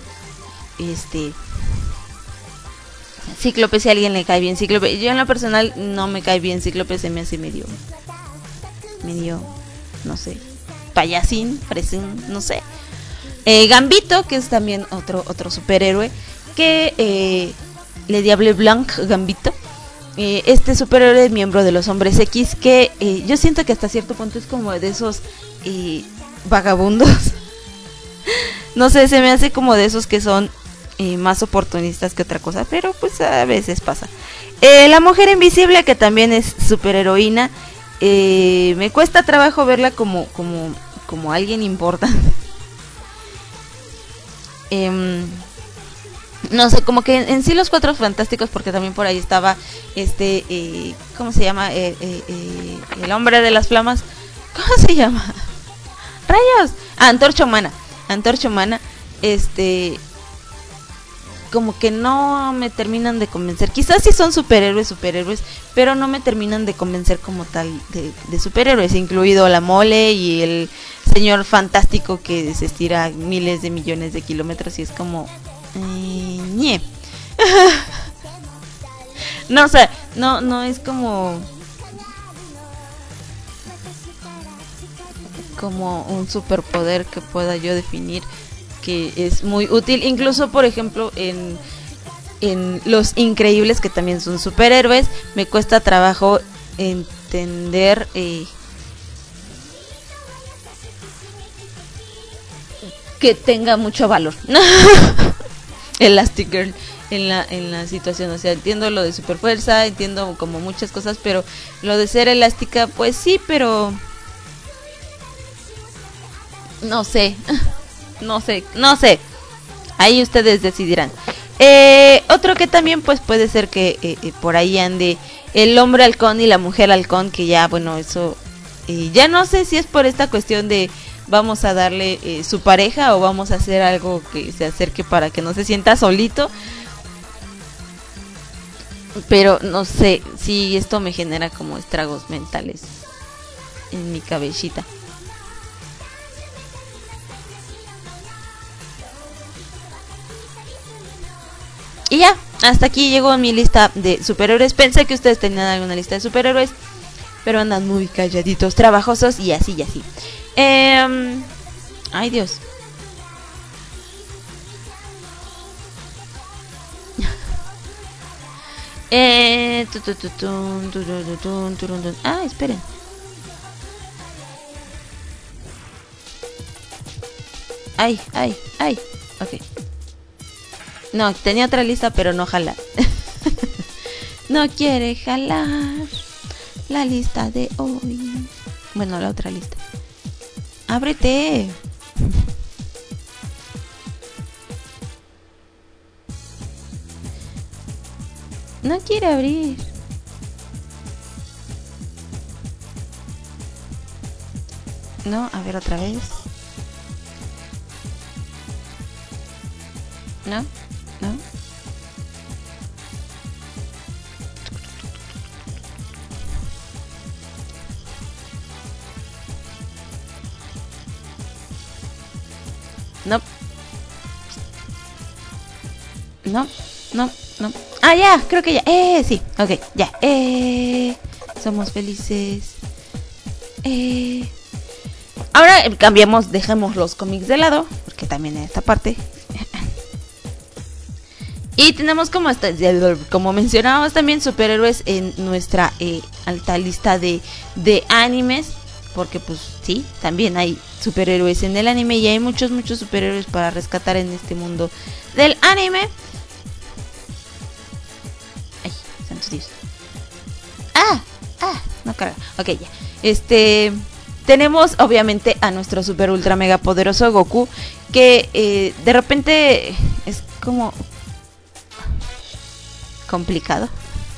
Cíclope, si a alguien le cae bien Cíclope. Yo en lo personal no me cae bien Cíclope, se me hace medio, no sé, payasín, fresín, no sé. Gambito, que es también otro superhéroe, que Le Diable Blanc, Gambito. Este superhéroe es miembro de los Hombres X, que yo siento que hasta cierto punto es como de esos vagabundos. No sé, se me hace como de esos que son más oportunistas que otra cosa, pero pues a veces pasa. La Mujer Invisible, que también es superheroína, me cuesta trabajo verla como alguien importante. No sé, como que en sí los Cuatro Fantásticos, porque también por ahí estaba ¿cómo se llama? El hombre de las flamas. ¿Cómo se llama? ¡Rayos! Antorcha Humana. Como que no me terminan de convencer. Quizás sí son superhéroes, pero no me terminan de convencer como tal de superhéroes, incluido la Mole y el señor fantástico que se estira miles de millones de kilómetros y es como ñe. No sé, no es como un superpoder que pueda yo definir que es muy útil. Incluso, por ejemplo, en Los Increíbles, que también son superhéroes, me cuesta trabajo entender que tenga mucho valor. Elastigirl en la situación, o sea, entiendo lo de superfuerza, entiendo como muchas cosas, pero lo de ser elástica, pues sí, pero no sé. Ahí ustedes decidirán. Otro que también pues puede ser que por ahí ande el hombre halcón y la mujer halcón, que ya, bueno, eso ya no sé si es por esta cuestión de vamos a darle su pareja o vamos a hacer algo que se acerque para que no se sienta solito. Pero no sé si esto me genera como estragos mentales en mi cabecita. Y ya, hasta aquí llegó mi lista de superhéroes. Pensé que ustedes tenían alguna lista de superhéroes, pero andan muy calladitos, trabajosos y así y así. Ay, Dios. Ah, esperen. Ay. Ok. No, tenía otra lista, pero no jala. No quiere jalar la lista de hoy. Bueno, la otra lista. Ábrete. No quiere abrir. No, a ver otra vez. No, no. No. No, no, no. Ah, ya, creo que ya. Sí, ok, ya. Somos felices. Ahora cambiamos, dejemos los cómics de lado, porque también en esta parte. Y tenemos como mencionábamos también superhéroes en nuestra alta lista de animes. Porque pues sí, también hay superhéroes en el anime y hay muchos superhéroes para rescatar en este mundo del anime. Ay, santos Dios. No carga. Ok, ya. Tenemos obviamente a nuestro super ultra mega poderoso Goku, que de repente es como complicado.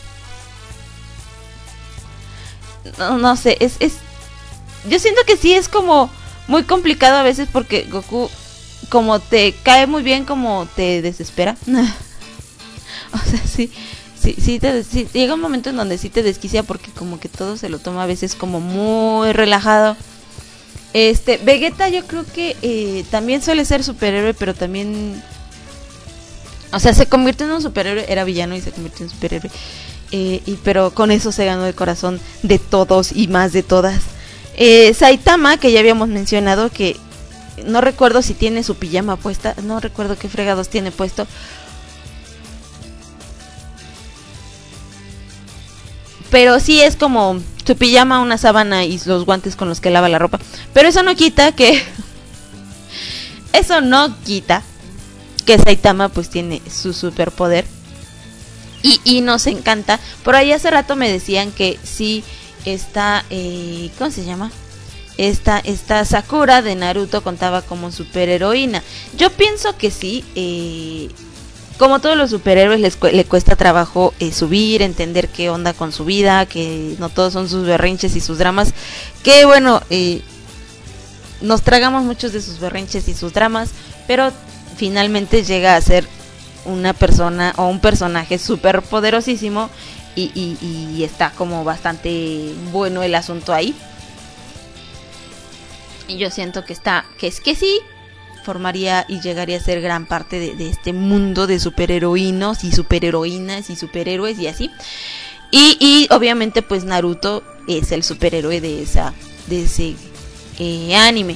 No sé, yo siento que sí es como muy complicado a veces porque Goku como te cae muy bien, como te desespera. O sea, sí llega un momento en donde sí te desquicia porque como que todo se lo toma a veces como muy relajado. Vegeta yo creo que también suele ser superhéroe, pero también, o sea, se convirtió en un superhéroe, era villano y se convirtió en superhéroe. Pero con eso se ganó el corazón de todos y más de todas. Saitama, que ya habíamos mencionado, que no recuerdo si tiene su pijama puesta, no recuerdo qué fregados tiene puesto, pero sí es como su pijama, una sábana y los guantes con los que lava la ropa. Pero eso no quita que Saitama pues tiene su superpoder y nos encanta. Por ahí hace rato me decían que sí esta, ¿cómo se llama? Esta Sakura de Naruto contaba como superheroína. Yo pienso que sí. Como todos los superhéroes le cuesta trabajo subir, entender qué onda con su vida, que no todos son sus berrinches y sus dramas. Que bueno, nos tragamos muchos de sus berrinches y sus dramas, pero finalmente llega a ser una persona o un personaje súper poderosísimo y está como bastante bueno el asunto ahí. Y yo siento que sí formaría y llegaría a ser gran parte de este mundo de superheroínos y superheroínas y superhéroes y así. Y obviamente pues Naruto es el superhéroe de ese anime.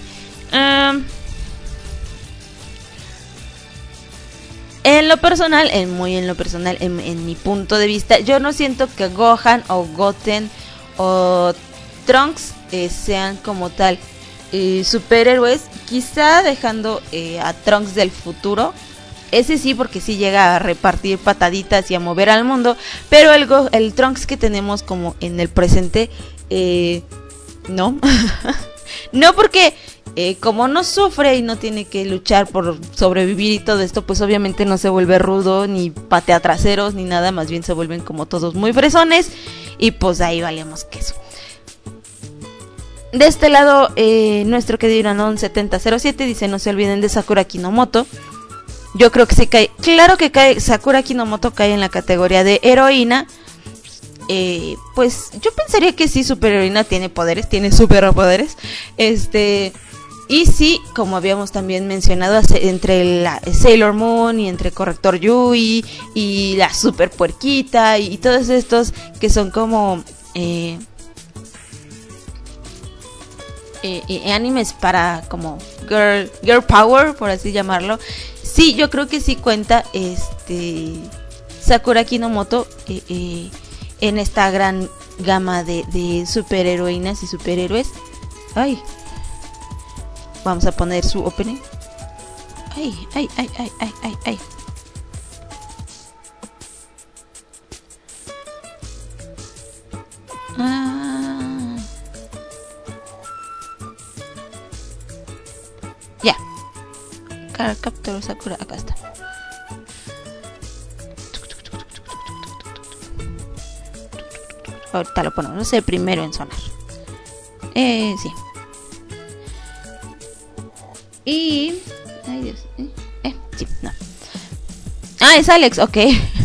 En lo personal, en mi punto de vista, yo no siento que Gohan o Goten o Trunks sean como tal superhéroes, quizá dejando a Trunks del futuro. Ese sí, porque sí llega a repartir pataditas y a mover al mundo, pero el Trunks que tenemos como en el presente, no. No, porque como no sufre y no tiene que luchar por sobrevivir y todo esto, pues obviamente no se vuelve rudo, ni patea traseros, ni nada, más bien se vuelven como todos muy fresones, y pues ahí valemos queso. De este lado, nuestro querido Iranon 7007 dice: no se olviden de Sakura Kinomoto. Yo creo que sí cae, claro que cae, Sakura Kinomoto cae en la categoría de heroína. Pues yo pensaría que sí, superheroína, tiene poderes, tiene superpoderes. Y sí, como habíamos también mencionado, entre la Sailor Moon y entre Corrector Yui y la Super Puerquita y todos estos que son como animes para como girl power, por así llamarlo. Sí, yo creo que sí cuenta Sakura Kinomoto en esta gran gama de superheroínas y superhéroes. Ay, vamos a poner su opening. Ay. Ya. Capture Sakura, acá está. Ahorita lo ponemos, no sé, primero en sonar. Sí. Y... Ay, Dios. Sí, no. Ah, es Alex, ok.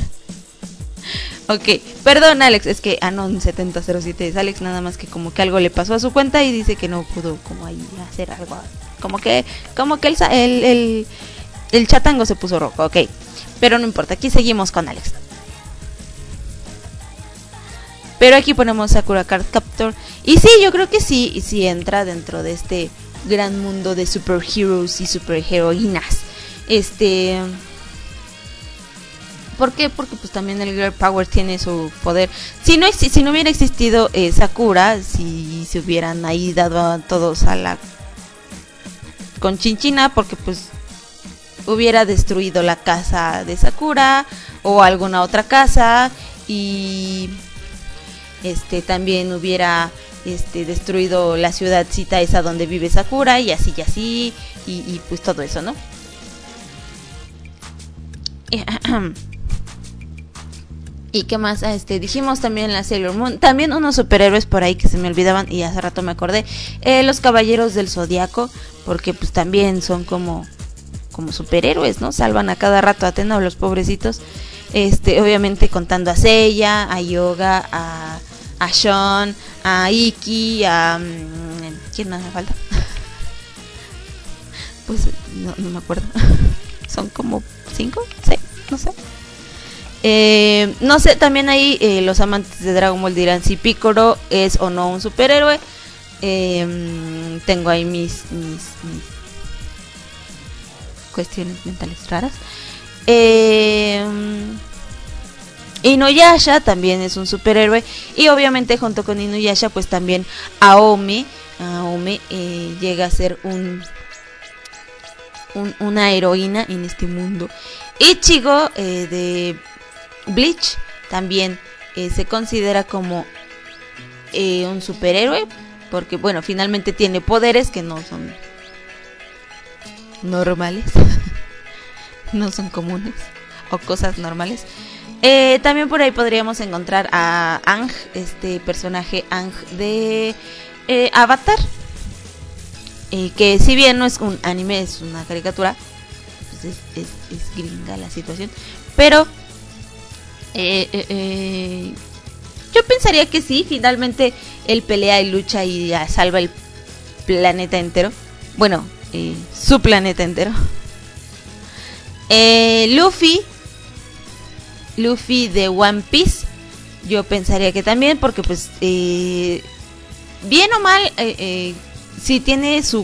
Ok, perdón Alex, es que Anon7007 es Alex, nada más que como que algo le pasó a su cuenta y dice que no pudo como ahí hacer algo. Como que el chatango se puso rojo, ok. Pero no importa, aquí seguimos con Alex. Pero aquí ponemos Sakura Card Captor. Y sí, yo creo que sí entra dentro de este gran mundo de superheroes y superheroínas. ¿Por qué? Porque pues también el Girl Power tiene su poder. Si no hubiera existido Sakura, si se hubieran ahí dado a todos a la con Chinchina, porque pues hubiera destruido la casa de Sakura o alguna otra casa y también hubiera destruido la ciudadcita esa donde vive Sakura y así y pues todo eso, ¿no? ¿Y qué más? Dijimos también la Sailor Moon. También unos superhéroes por ahí que se me olvidaban y hace rato me acordé. Los Caballeros del Zodiaco, porque pues también son como superhéroes, ¿no? Salvan a cada rato a Atena, los pobrecitos. Obviamente contando a Seiya, a Yoga, a Sean, a Iki, a... ¿quién más me falta? Pues no me acuerdo. Son como 5, 6, no sé. No sé, también ahí los amantes de Dragon Ball dirán si Piccolo es o no un superhéroe. Tengo ahí mis cuestiones mentales raras. Inuyasha también es un superhéroe. Y obviamente junto con Inuyasha pues también Aome llega a ser una heroína en este mundo. Ichigo de Bleach también se considera como un superhéroe, porque bueno, finalmente tiene poderes que no son normales. No son comunes o cosas normales. También por ahí podríamos encontrar a Aang, este personaje Aang de Avatar, que si bien no es un anime, es una caricatura, pues es gringa la situación, pero yo pensaría que sí, finalmente él pelea y lucha y salva el planeta entero, bueno, su planeta entero. Luffy de One Piece, yo pensaría que también, porque pues bien o mal, sí tiene su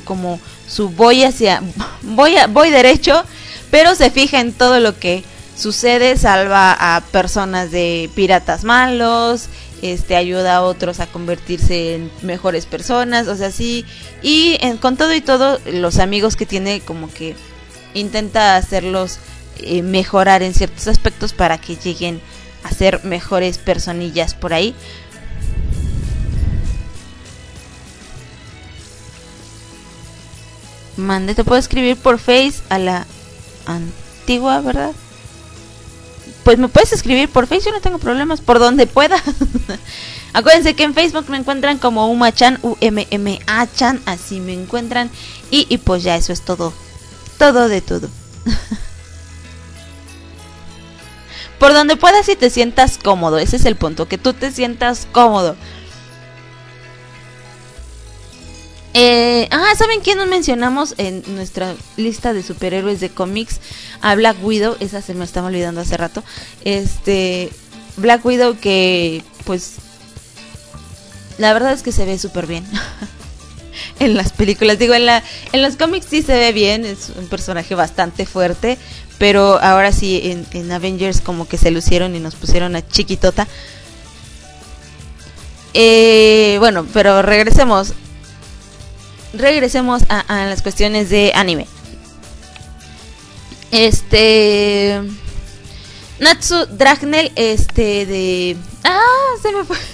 voy derecho, pero se fija en todo lo que sucede, salva a personas de piratas malos, ayuda a otros a convertirse en mejores personas, o sea, sí, y con todo y todo, los amigos que tiene como que intenta hacerlos mejorar en ciertos aspectos para que lleguen a ser mejores personillas por ahí. Mande, te puedo escribir por Face a la antigua, ¿verdad? Pues me puedes escribir por Face, yo no tengo problemas, por donde pueda. Acuérdense que en Facebook me encuentran como Uma-chan, UMMA-chan, así me encuentran. Y pues ya eso es todo de todo. Por donde puedas y te sientas cómodo, ese es el punto, que tú te sientas cómodo. ¿Saben quién nos mencionamos en nuestra lista de superhéroes de cómics? A Black Widow, esa se me estaba olvidando hace rato. Black Widow, que pues la verdad es que se ve súper bien. En las películas, digo, en los cómics sí se ve bien, es un personaje bastante fuerte, pero ahora sí en Avengers como que se lucieron y nos pusieron a chiquitota. Bueno, pero regresemos a las cuestiones de anime. Natsu Dragnel, de... se me fue.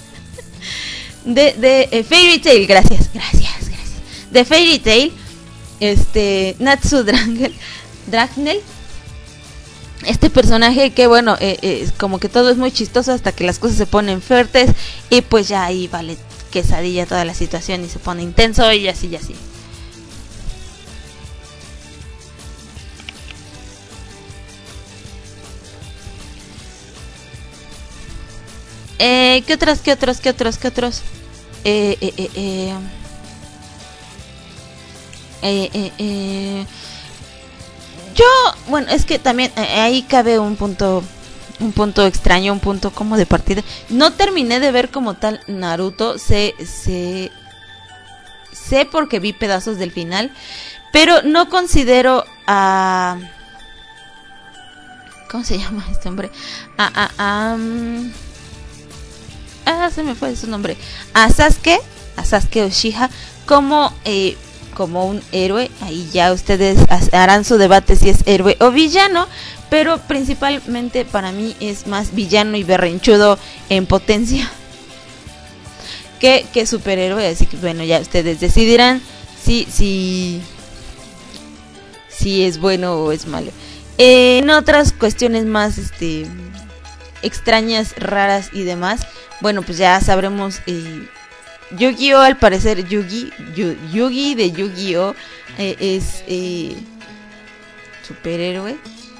De Fairy Tail, gracias. De Fairy Tail, Natsu Dragnel este personaje que bueno, como que todo es muy chistoso hasta que las cosas se ponen fuertes y pues ya ahí vale quesadilla toda la situación y se pone intenso y así y así. ¿Qué otros? Yo, bueno, es que también ahí cabe un punto extraño, un punto como de partida. No terminé de ver como tal Naruto, sé porque vi pedazos del final, pero no considero a... ¿Cómo se llama este hombre? Se me fue su nombre. A Sasuke Uchiha como un héroe. Ahí ya ustedes harán su debate si es héroe o villano, pero principalmente para mí es más villano y berrinchudo en potencia que superhéroe, así que bueno, ya ustedes decidirán si es bueno o es malo. En otras cuestiones más extrañas, raras y demás, bueno, pues ya sabremos. Yu-Gi-Oh, al parecer Yugi de Yu-Gi-Oh es superhéroe.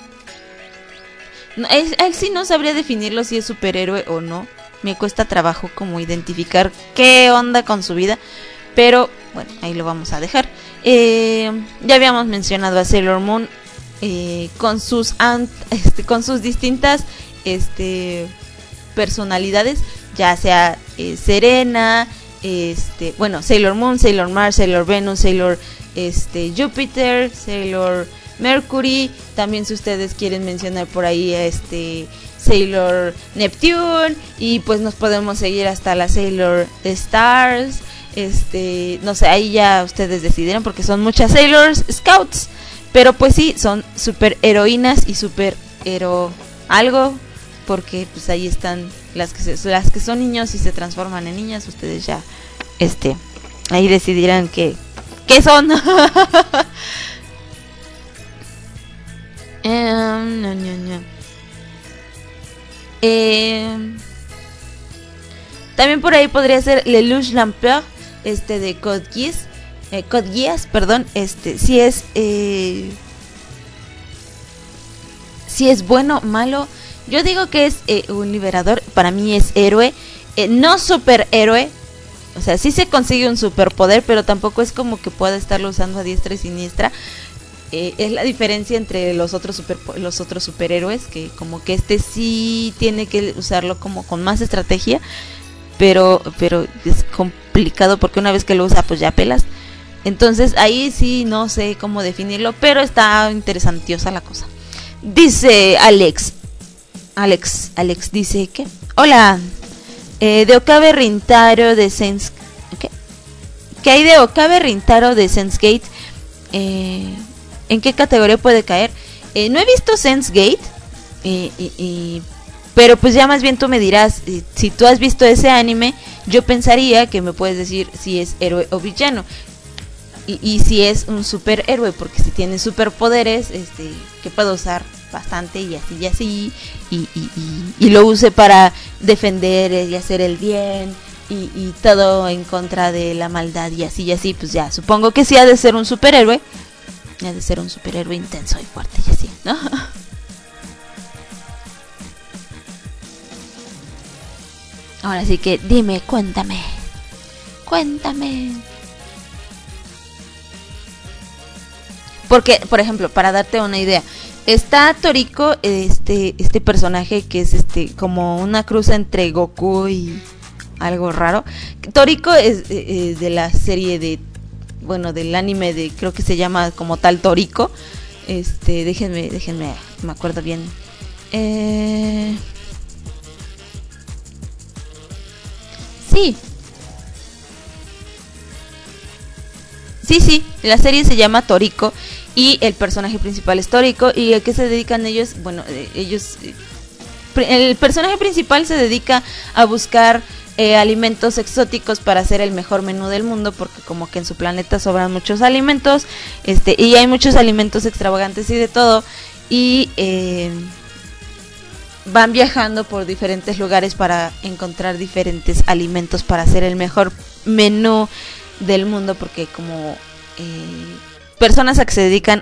No, él sí no sabría definirlo si es superhéroe o no. Me cuesta trabajo como identificar qué onda con su vida, pero bueno, ahí lo vamos a dejar. Ya habíamos mencionado a Sailor Moon con sus distintas personalidades, ya sea Serena, Sailor Moon, Sailor Mars, Sailor Venus, Sailor Júpiter, Sailor Mercury, también si ustedes quieren mencionar por ahí Sailor Neptune, y pues nos podemos seguir hasta la Sailor Stars, no sé, ahí ya ustedes decidirán porque son muchas Sailor Scouts, pero pues sí, son super heroínas y super algo, porque pues ahí están las que son niños y se transforman en niñas. Ustedes ya ahí decidirán qué son. También por ahí podría ser Lelouch Lamper, de Code Geass, perdón, si es bueno, malo. Yo digo que es un liberador, para mí es héroe, no superhéroe. O sea, sí se consigue un superpoder, pero tampoco es como que pueda estarlo usando a diestra y siniestra. Es la diferencia entre los otros superhéroes, que como que sí tiene que usarlo como con más estrategia, pero es complicado porque una vez que lo usa pues ya pelas. Entonces ahí sí no sé cómo definirlo, pero está interesantiosa la cosa. Dice Alex dice que hola, de Okabe Rintaro de Sense, ¿qué hay de Okabe Rintaro de Sense Gate? ¿En qué categoría puede caer? No he visto Sense Gate, pero pues ya más bien tú me dirás, si tú has visto ese anime, yo pensaría que me puedes decir si es héroe o villano, y si es un superhéroe, porque si tiene superpoderes, que puedo usar bastante y así, y lo use para defender y hacer el bien, y todo en contra de la maldad y así, pues ya supongo que sí ha de ser un superhéroe. Ha de ser un superhéroe intenso y fuerte y así, ¿no? Ahora sí que dime, cuéntame. Porque, por ejemplo, para darte una idea, está Toriko, este personaje que es como una cruz entre Goku y algo raro. Toriko es de la serie del anime creo que se llama como tal Toriko. Déjenme, me acuerdo bien. Sí, la serie se llama Toriko y el personaje principal es Toriko. ¿Y a qué se dedican ellos? Bueno, el personaje principal se dedica a buscar alimentos exóticos para hacer el mejor menú del mundo, porque como que en su planeta sobran muchos alimentos, y hay muchos alimentos extravagantes y de todo, y van viajando por diferentes lugares para encontrar diferentes alimentos para hacer el mejor menú del mundo, porque como personas que se dedican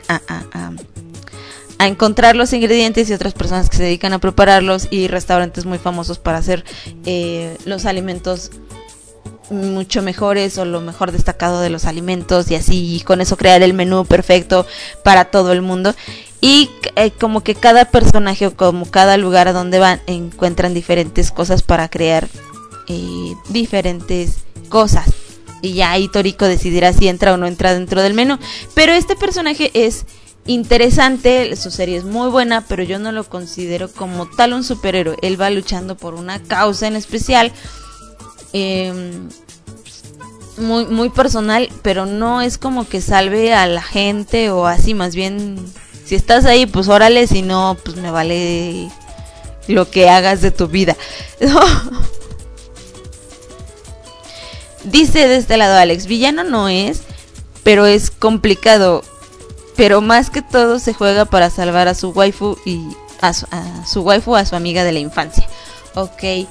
a encontrar los ingredientes y otras personas que se dedican a prepararlos, y restaurantes muy famosos para hacer los alimentos mucho mejores o lo mejor destacado de los alimentos, y así, y con eso crear el menú perfecto para todo el mundo. Y como que cada personaje o como cada lugar a donde van encuentran diferentes cosas para crear diferentes cosas, y ya ahí Toriko decidirá si entra o no entra dentro del menú. Pero este personaje es interesante, su serie es muy buena, pero yo no lo considero como tal un superhéroe. Él va luchando por una causa en especial, muy, muy personal, pero no es como que salve a la gente o así. Más bien, si estás ahí, pues órale, si no, pues me vale lo que hagas de tu vida. Dice de este lado Alex, villano no es, pero es complicado. Pero más que todo se juega para salvar a su waifu y a su amiga de la infancia. Ok.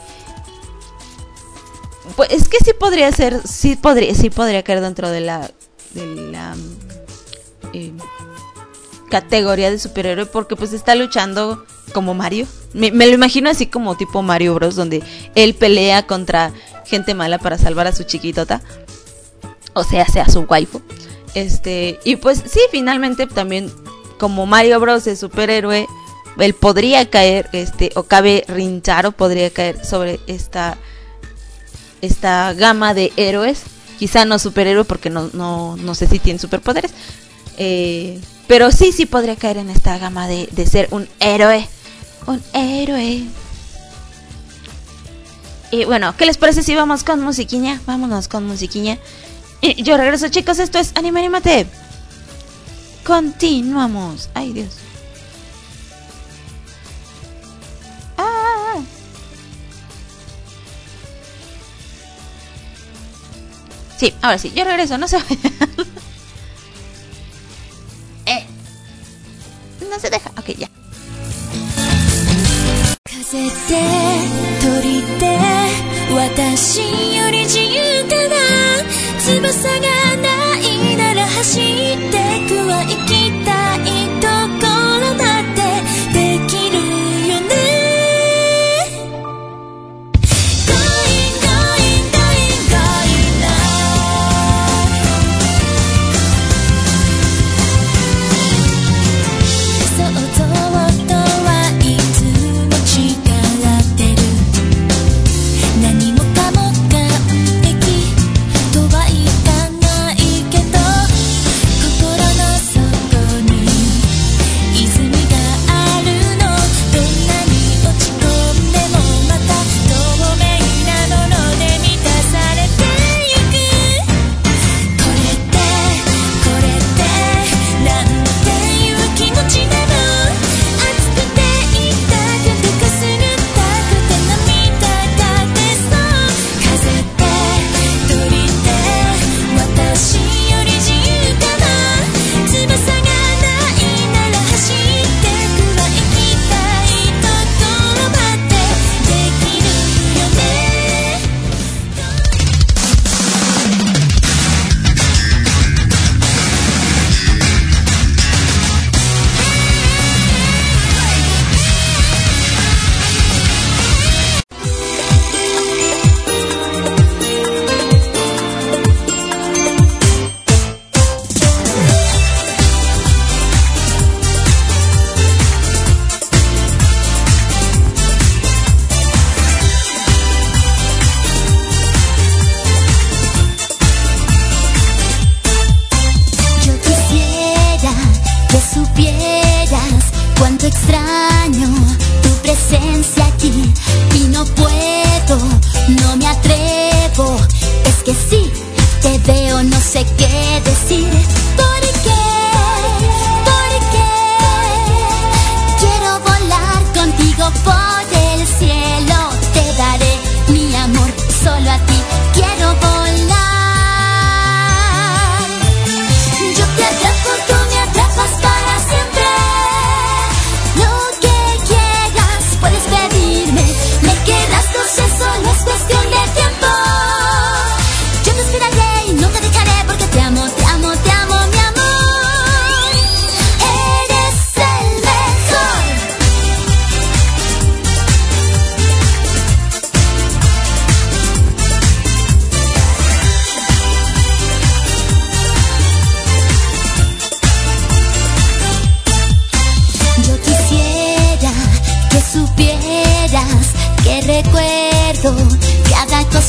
Pues es que sí podría ser, sí podría caer dentro de la categoría de superhéroe, porque pues está luchando como Mario. Me lo imagino así como tipo Mario Bros, donde él pelea contra gente mala para salvar a su chiquitota, o sea su waifu. Y pues sí, finalmente también como Mario Bros es superhéroe, él podría caer, o Kabe Rincharo podría caer sobre esta gama de héroes. Quizá no superhéroe porque no sé si tiene superpoderes, pero sí podría caer en esta gama de ser un héroe. Un héroe. Y bueno, ¿qué les parece si vamos con musiquiña? Vámonos con musiquiña. Y yo regreso, chicos, esto es Anime Animate. Continuamos. Ay, Dios. Sí, ahora sí, yo regreso, no se vayan. No se deja, ok, ya. 風で鳥で私より自由かな翼がないなら走ってくは行きたいところだってできるよね Going going going going now 想像とはいつも違ってる何もかも完璧とはいかないけど心の底に泉があるのどんなに落ち込んでもまた透明なもので満たされてゆくこれってなんていう気持ちなの熱くて痛くてかすぐったくて涙が出そう風って鳥って私より自由かな翼がないなら走ってくは行きたいところまでできるよね Yo quisiera que supieras cuánto extraño tu presencia aquí y no puedo, no me atrevo, es que sí, te veo, no sé qué decir, ¿por qué? Quiero volar contigo por el cielo, te daré mi amor, solo a ti quiero volar. Yo te atrapo, tú me atrapas para siempre.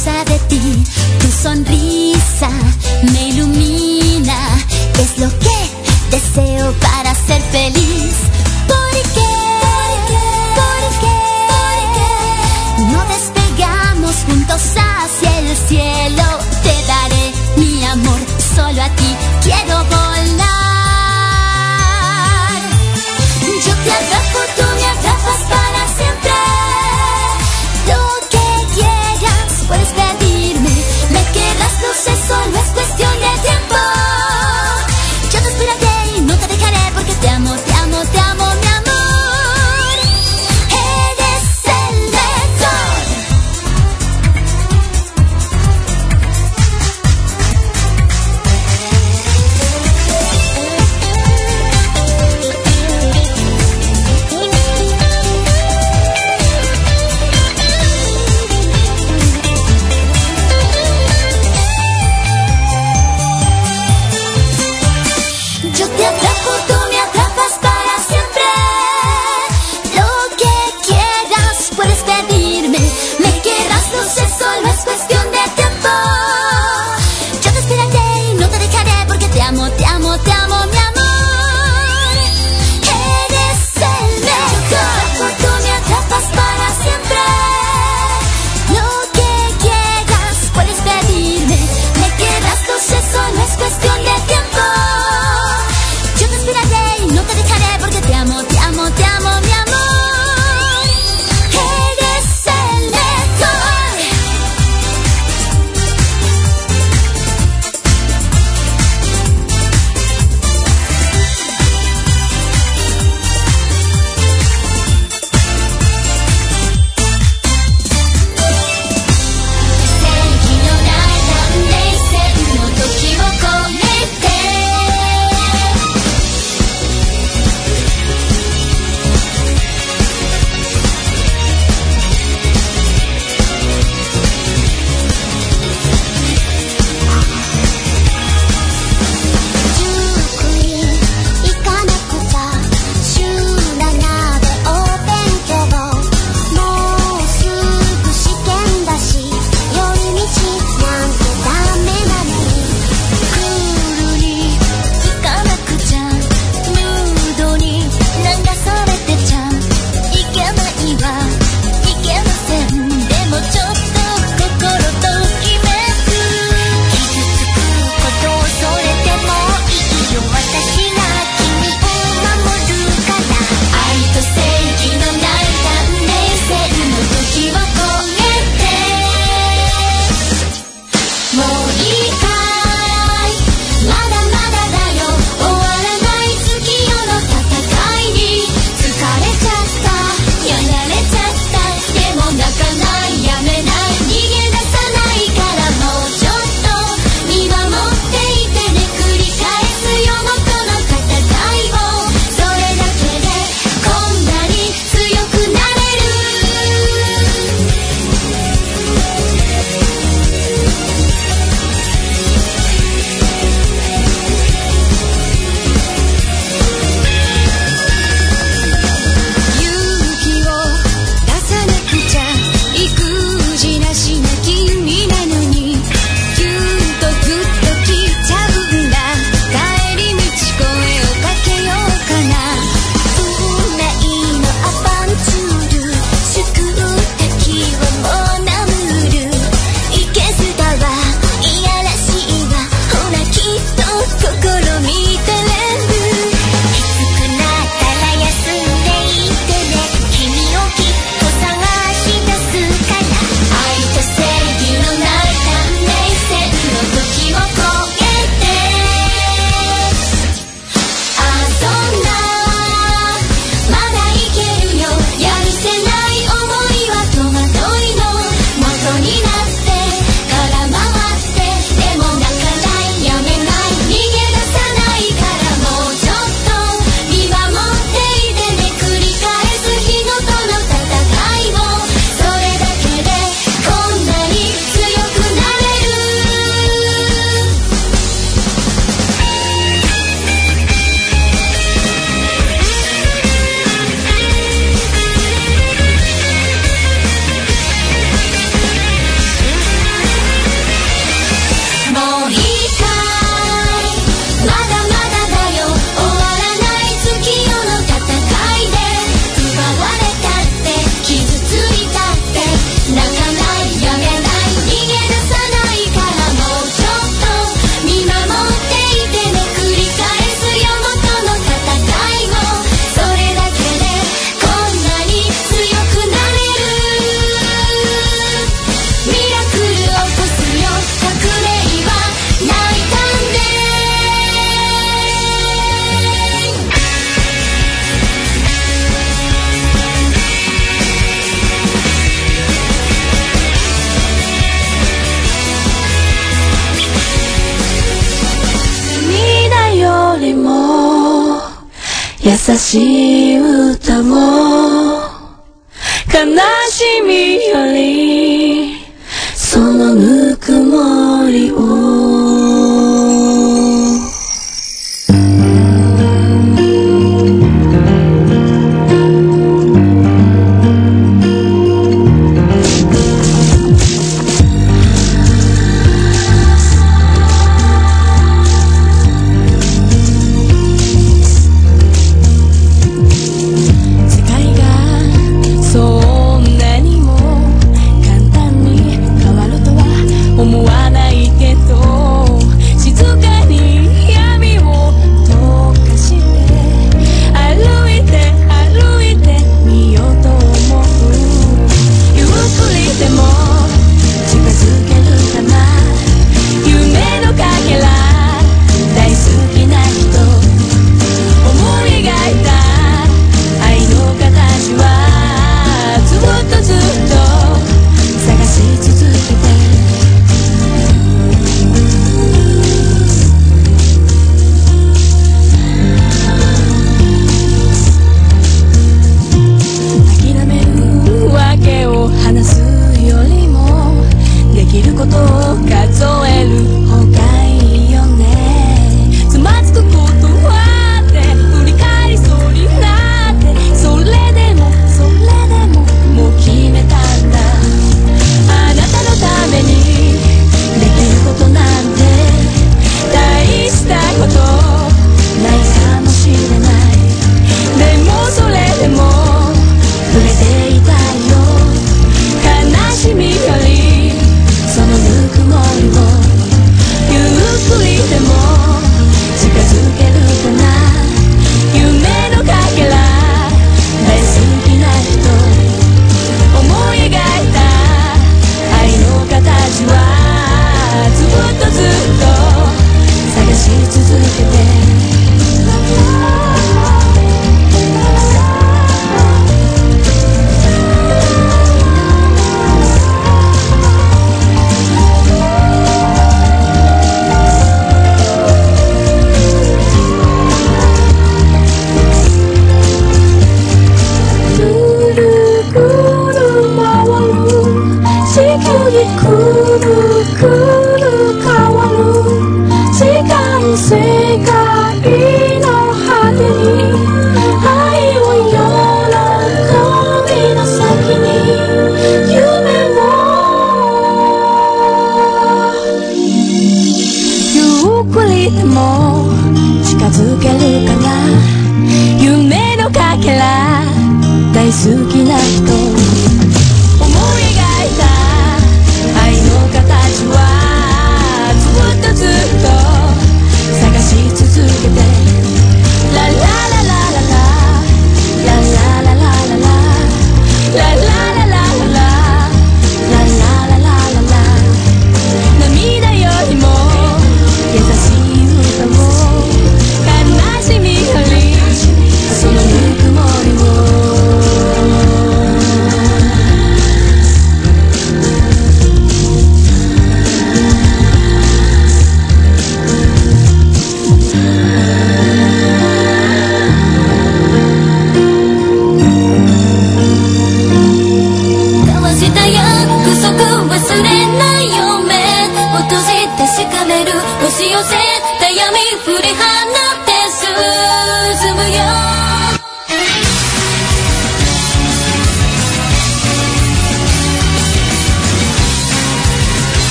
celosa de ti. Tu sonrisa me ilumina, es lo que deseo para ser feliz. ¿Por qué? No despegamos juntos hacia el cielo. Te daré mi amor, solo a ti quiero volar. Yo te atrapo, tú me atrapas para siempre. Lo que quieras puedes pedirme. Me querrás, no sé, solo es cuestión de tiempo. Yo te esperaré y no te dejaré porque te amo, te amo, te amo, mi amor. Eres el mejor. 優しい歌を悲しみよりそのぬくもりを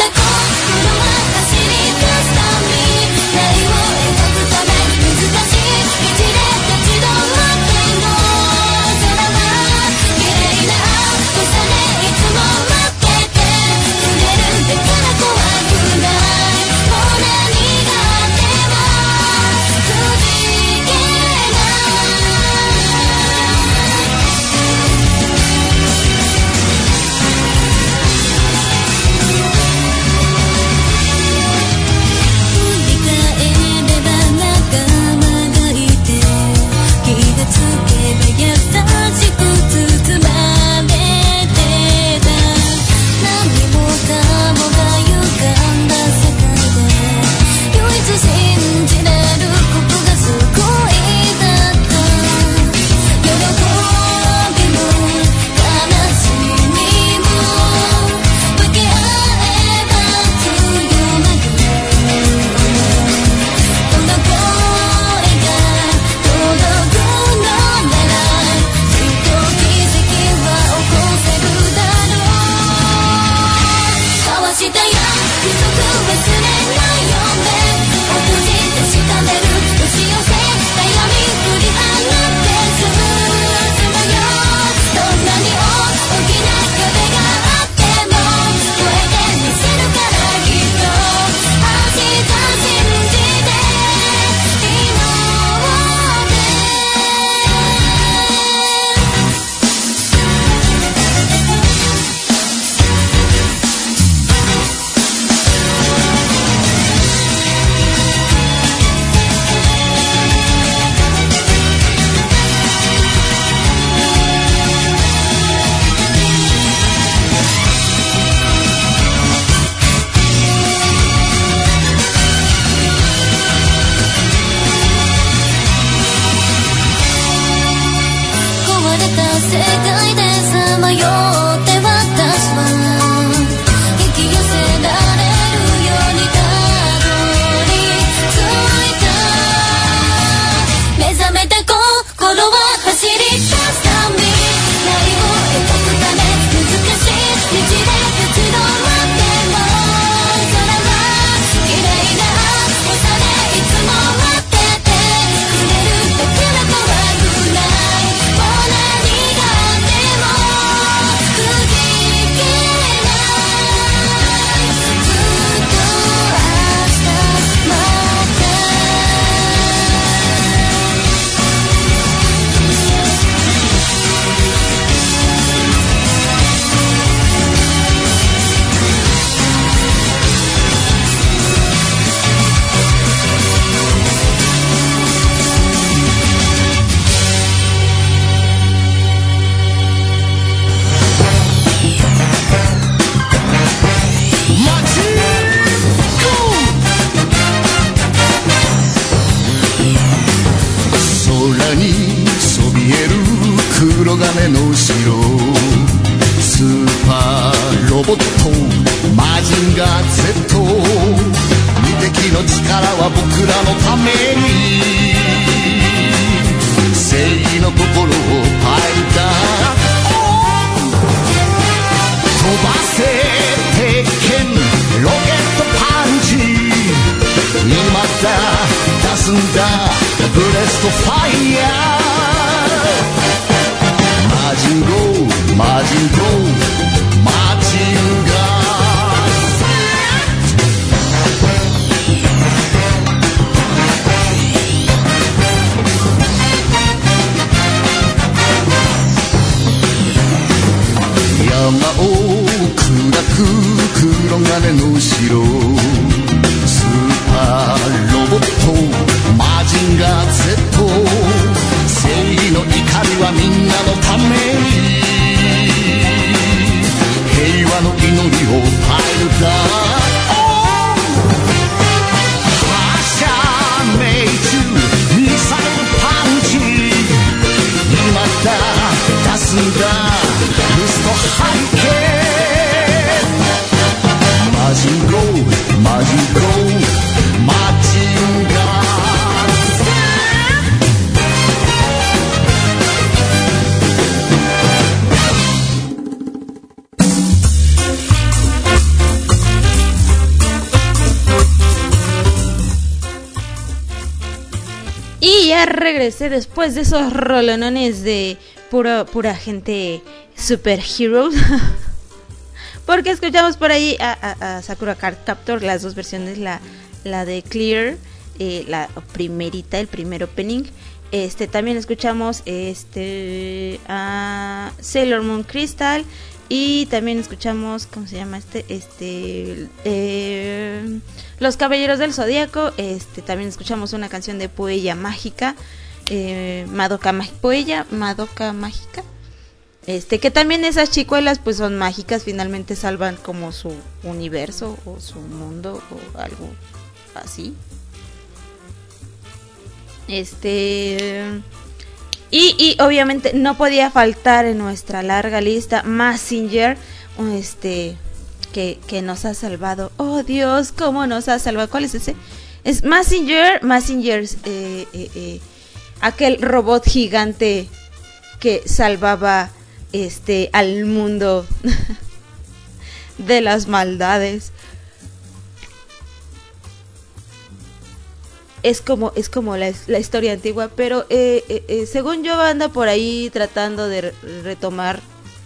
「 ボットマジンガー Z 無敵の力は僕らのために正義の心をパイルダー飛ばせ鉄拳ロケットパンチ今だ出すんだブレストファイヤーマジンゴーマジンゴーマジンガー山を砕く黒金の後ろスーパーロボットマジンガー Z 正義の怒りはみんなのために平和の祈りをパイルダー発射命中ミサイルパンチ今だ出すんだルストハリケーンマジンゴーマジンゴーマジンガー Y ya regresé después de esos rolonones de pura gente superheroes. Porque escuchamos por ahí a Sakura Card Captor, las dos versiones, la de Clear, la primerita, el primer opening. También escuchamos a Sailor Moon Crystal. Y también escuchamos, ¿cómo se llama Los Caballeros del Zodíaco. También escuchamos una canción de Poella Mágica, Poella Madoka Mágica. Que también esas chicuelas pues son mágicas, finalmente salvan como su universo o su mundo o algo así. Y obviamente no podía faltar en nuestra larga lista Mazinger, que nos ha salvado. Oh Dios, cómo nos ha salvado. ¿Cuál es ese? Es Mazinger, aquel robot gigante que salvaba al mundo de las maldades. Es como la historia antigua, pero según yo anda por ahí tratando de retomar.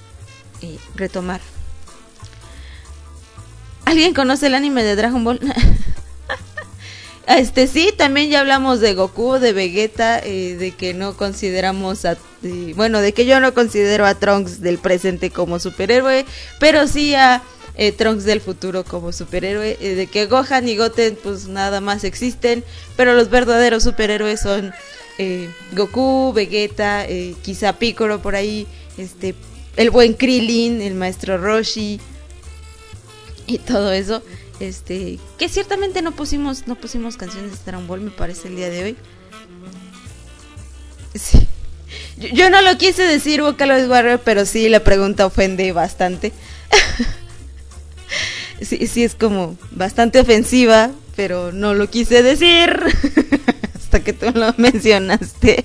¿Alguien conoce el anime de Dragon Ball? Sí, también ya hablamos de Goku, de Vegeta, de que no consideramos de que yo no considero a Trunks del presente como superhéroe, pero sí a Trunks del futuro como superhéroe, de que Gohan y Goten pues nada más existen, pero los verdaderos superhéroes son Goku, Vegeta, quizá Piccolo por ahí, el buen Krillin, el maestro Roshi y todo eso. Que ciertamente no pusimos canciones de Dragon Ball, me parece, el día de hoy. Sí. Yo no lo quise decir, Vocaloid Warrior, pero sí, la pregunta ofende bastante. Sí, es como bastante ofensiva, pero no lo quise decir hasta que tú lo mencionaste.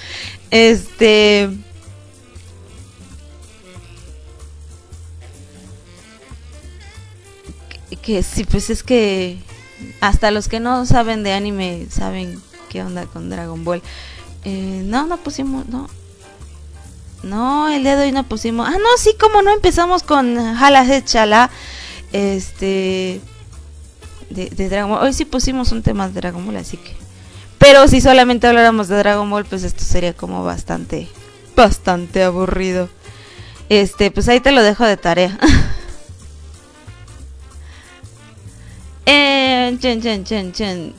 Que sí, pues es que hasta los que no saben de anime saben qué onda con Dragon Ball. No pusimos, no, el día de hoy no pusimos. No, sí, como no, empezamos con Hala Head Chala, de Dragon Ball. Hoy sí pusimos un tema de Dragon Ball, así que, pero si solamente habláramos de Dragon Ball, pues esto sería como bastante aburrido. Pues ahí te lo dejo de tarea. Chen.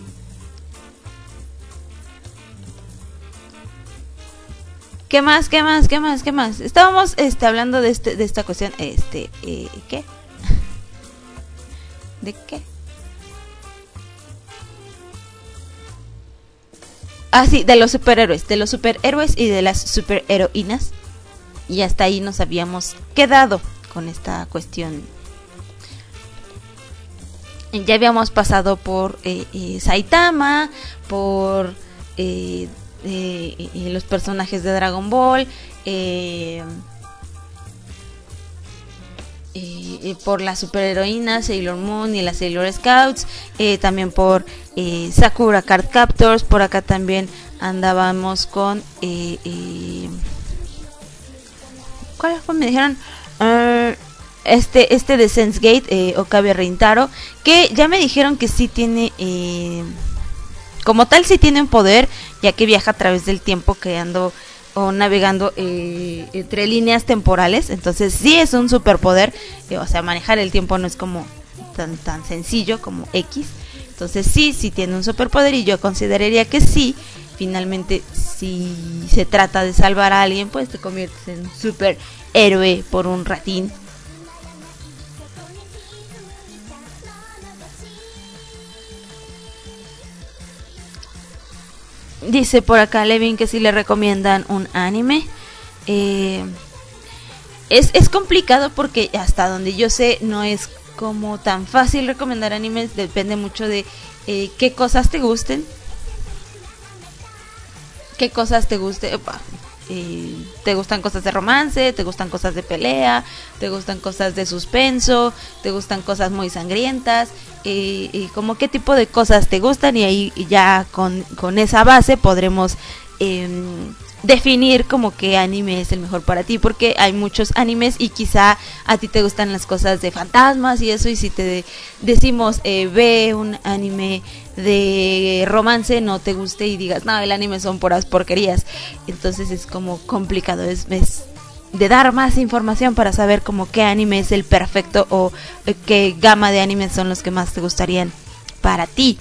¿Qué más? Estábamos hablando de esta cuestión, ¿qué? ¿De qué? Sí, de los superhéroes y de las superheroínas. Y hasta ahí nos habíamos quedado con esta cuestión Ya habíamos pasado por Saitama, por los personajes de Dragon Ball, por las superheroínas Sailor Moon y las Sailor Scouts, también por Sakura Card Captors. Por acá también andábamos con ¿cuál fue? Me dijeron este de Sense Gate, Okabe Rintaro, que ya me dijeron que sí tiene como tal sí tiene un poder, ya que viaja a través del tiempo creando o navegando entre líneas temporales. Entonces sí es un superpoder, o sea, manejar el tiempo no es como tan sencillo como X. Entonces sí tiene un superpoder, y yo consideraría que sí, finalmente, si se trata de salvar a alguien, pues te conviertes en un superhéroe por un ratín. Dice por acá Levin que si le recomiendan un anime. Es complicado porque hasta donde yo sé no es como tan fácil recomendar animes. Depende mucho de qué cosas te gusten. ¿Qué cosas te gusten? ¿Te gustan cosas de romance? ¿Te gustan cosas de pelea? ¿Te gustan cosas de suspenso? ¿Te gustan cosas muy sangrientas? Como qué tipo de cosas te gustan, y ahí ya con esa base podremos definir como qué anime es el mejor para ti, porque hay muchos animes y quizá a ti te gustan las cosas de fantasmas y eso, y si te decimos ve un anime de romance, no te guste y digas no, el anime son puras porquerías. Entonces es como complicado, es de dar más información para saber como qué anime es el perfecto, o qué gama de animes son los que más te gustarían para ti.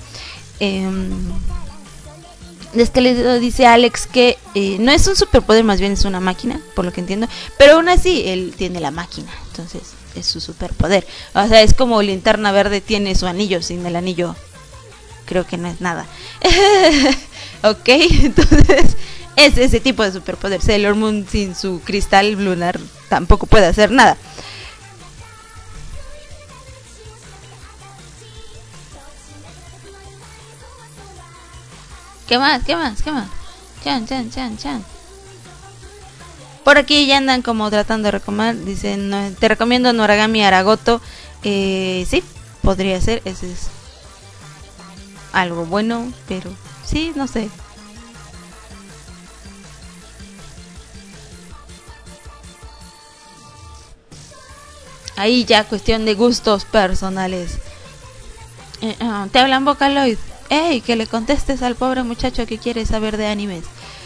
Es que le dice Alex que no es un superpoder, más bien es una máquina, por lo que entiendo, pero aún así él tiene la máquina, entonces es su superpoder. O sea, es como Linterna Verde tiene su anillo, sin el anillo creo que no es nada. Ok, entonces es ese tipo de superpoder. Sailor Moon sin su cristal lunar tampoco puede hacer nada. ¿Qué más? Chan. Por aquí ya andan como tratando de recomendar. Dicen, no, te recomiendo Noragami Aragoto. Sí, podría ser. Ese es algo bueno, pero sí, no sé. Ahí ya cuestión de gustos personales. Te hablan Vocaloid. Ey, que le contestes al pobre muchacho que quiere saber de animes.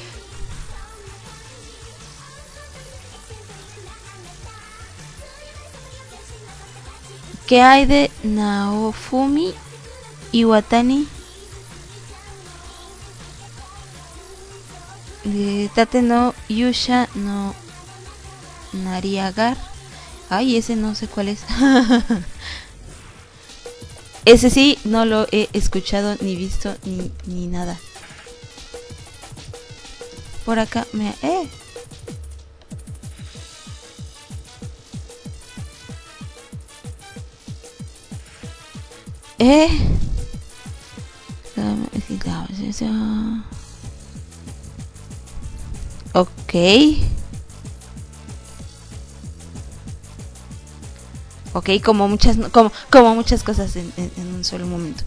¿Qué hay de Naofumi Iwatani? De Tate no Yusha no Nariagar. Ay, ese no sé cuál es. Ese sí, no lo he escuchado, ni visto, ni nada. Por acá me... Ok. Ok, como muchas cosas en un solo momento.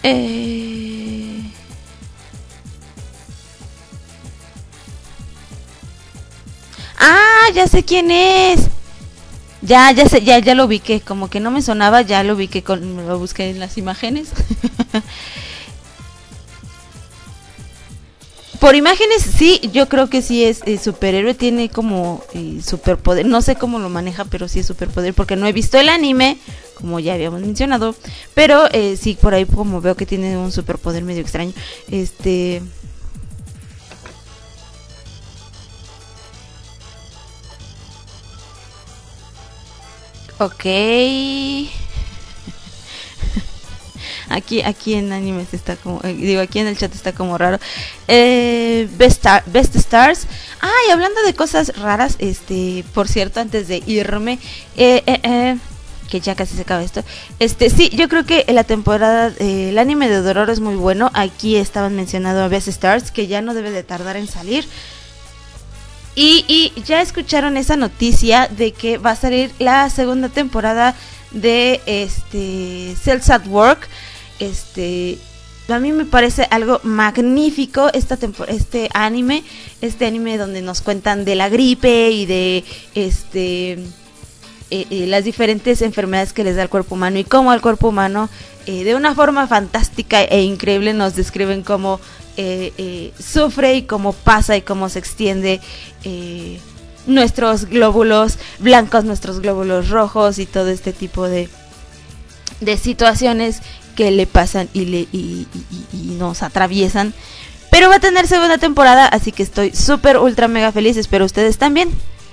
Ya sé quién es. Ya sé, ya lo ubiqué, como que no me sonaba, ya lo ubiqué, lo busqué en las imágenes. Por imágenes, sí, yo creo que sí es superhéroe, tiene como superpoder, no sé cómo lo maneja, pero sí es superpoder, porque no he visto el anime, como ya habíamos mencionado, pero sí, por ahí como veo que tiene un superpoder medio extraño, ok. Aquí en animes está como, aquí en el chat está como raro. Best Stars. Y hablando de cosas raras, por cierto, antes de irme, que ya casi se acaba esto. Sí, yo creo que la temporada, el anime de Dororo es muy bueno. Aquí estaban mencionando a Best Stars, que ya no debe de tardar en salir. Y ya escucharon esa noticia de que va a salir la segunda temporada de Cells at Work. A mí me parece algo magnífico este anime donde nos cuentan de la gripe y de las diferentes enfermedades que les da el cuerpo humano y cómo al cuerpo humano de una forma fantástica e increíble nos describen cómo sufre y cómo pasa y cómo se extiende nuestros glóbulos blancos, nuestros glóbulos rojos y todo este tipo de situaciones que le pasan y nos atraviesan. Pero va a tener segunda temporada, así que estoy súper ultra mega feliz. Espero ustedes también.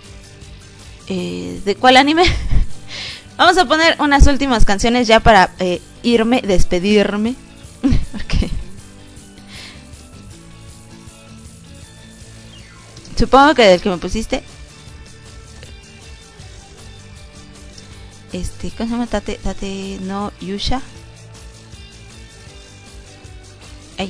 ¿De cuál anime? Vamos a poner unas últimas canciones ya para despedirme. Porque supongo que del que me pusiste. ¿Cómo se llama? Tate no Yusha. Ay.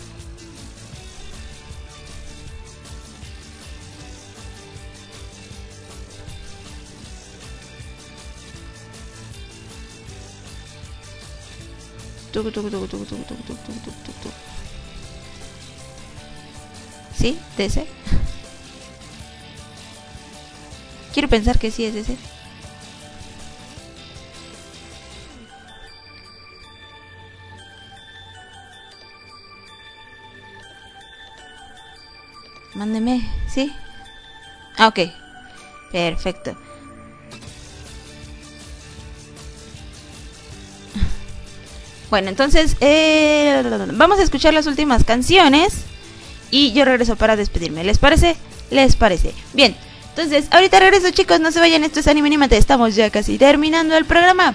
¿Sí? ¿De ese? Quiero pensar que sí es ese. Mándeme, ¿sí? Ah, ok. Perfecto. Bueno, entonces vamos a escuchar las últimas canciones y yo regreso para despedirme. ¿Les parece? ¿Les parece? Bien, entonces ahorita regreso, chicos, no se vayan, esto es Anime Anímate. Estamos ya casi terminando el programa.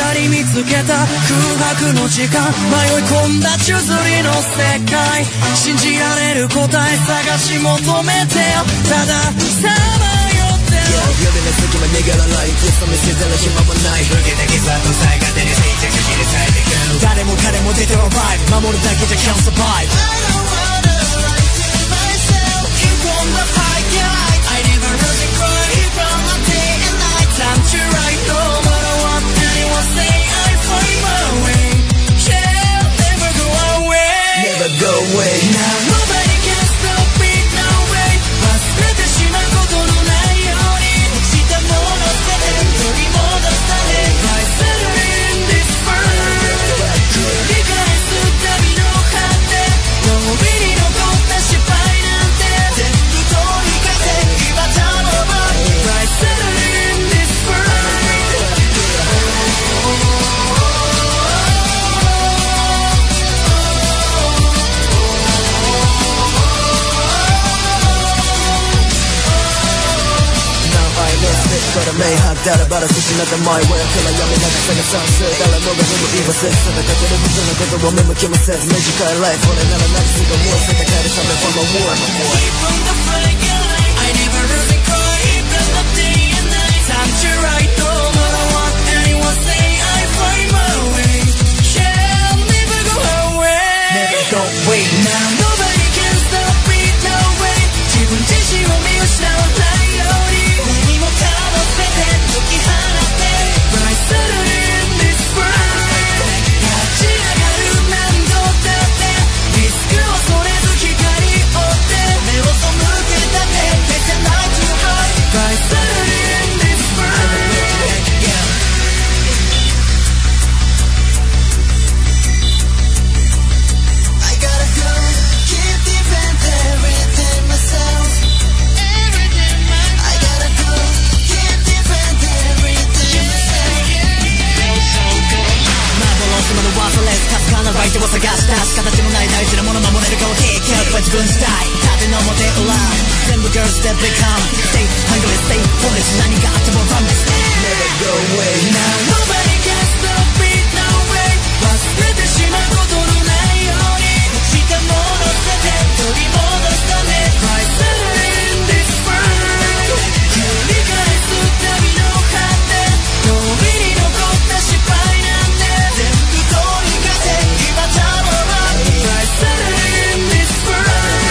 光見つけた空白の時間迷い込んだ宙づりの世界信じられる答え探し求めてよたださまよってる夜の隙間逃げらないいつも見せてる暇もない受けた傷跡さえ勝手に静着しに咲いてく誰も彼も出てはバイブ守るだけじゃ can't survive I don't wanna lie to myself You from the fire I never really cry from the day and night Time to write no matter what anyone say I find my way Yeah, never go away Never go away Now nobody can stop me no way 忘れてしまうことのないように落ちたもの捨てて取り戻され I settle in this world 繰り返す旅の果て脳裏に残った失敗なんて全部通り過ぎて今たまば I settle in this world But I may have that about a situation at the mind where I feel like I'm in a second sunset 誰もがでも言いませんそのかける普通のことを見向きません短いライフ俺なら何するかもう世界変えるため from a war Keep from the fire I never really cry even the day and night Time to write no matter what anyone say I find my way Yeah, never go away Never go away Now nobody can stop me no way 自分自身を見失わないように何もかも全て解き放って I settle in this world 立ち上がる何度だってリスクを恐れず光を追って目を背けたって消せない too high I settle in this world I gotta go keep defending everything myself I gotta go keep defending everything幻の忘れずかすかな相手を探した形のない大事なもの守れるかを経験は自分次第縦の表裏全部 girls that become Stay hungry, stay foolish 何があっても run this Never go away Now nobody can stop me no way 忘れてしまうことのないように落ちたもの捨てて取り戻すため I settle in this world 繰り返す旅の果て脳裏に残った失敗なんて全部通り過ぎて今たまば I settle in this world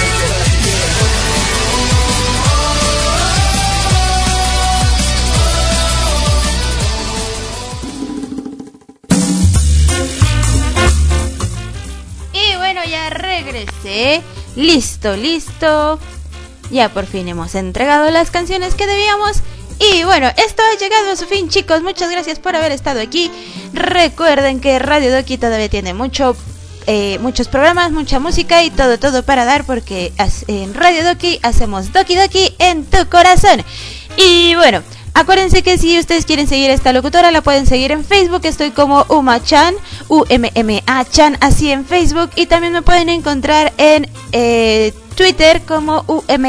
Y bueno, ya regresé. Listo, listo. Ya por fin hemos entregado las canciones que debíamos. Y bueno, esto ha llegado a su fin, chicos. Muchas gracias por haber estado aquí. Recuerden que Radio Doki todavía tiene muchos programas, mucha música y todo para dar, porque en Radio Doki hacemos Doki Doki en tu corazón. Y bueno, acuérdense que si ustedes quieren seguir a esta locutora, la pueden seguir en Facebook. Estoy como Uma-chan, UMMA-chan, así en Facebook. Y también me pueden encontrar en Twitter como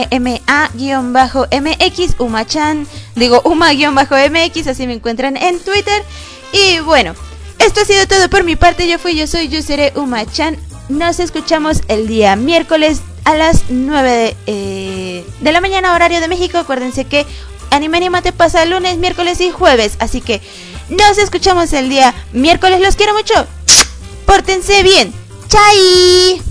UMMA-MX, Uma-chan, digo Uma-MX, así me encuentran en Twitter. Y bueno, esto ha sido todo por mi parte. Yo soy, yo seré Uma-chan. Nos escuchamos el día miércoles a las 9 de la mañana, horario de México. Acuérdense que Anime Animate pasa lunes, miércoles y jueves. Así que nos escuchamos el día miércoles. Los quiero mucho. Pórtense bien. ¡Chai!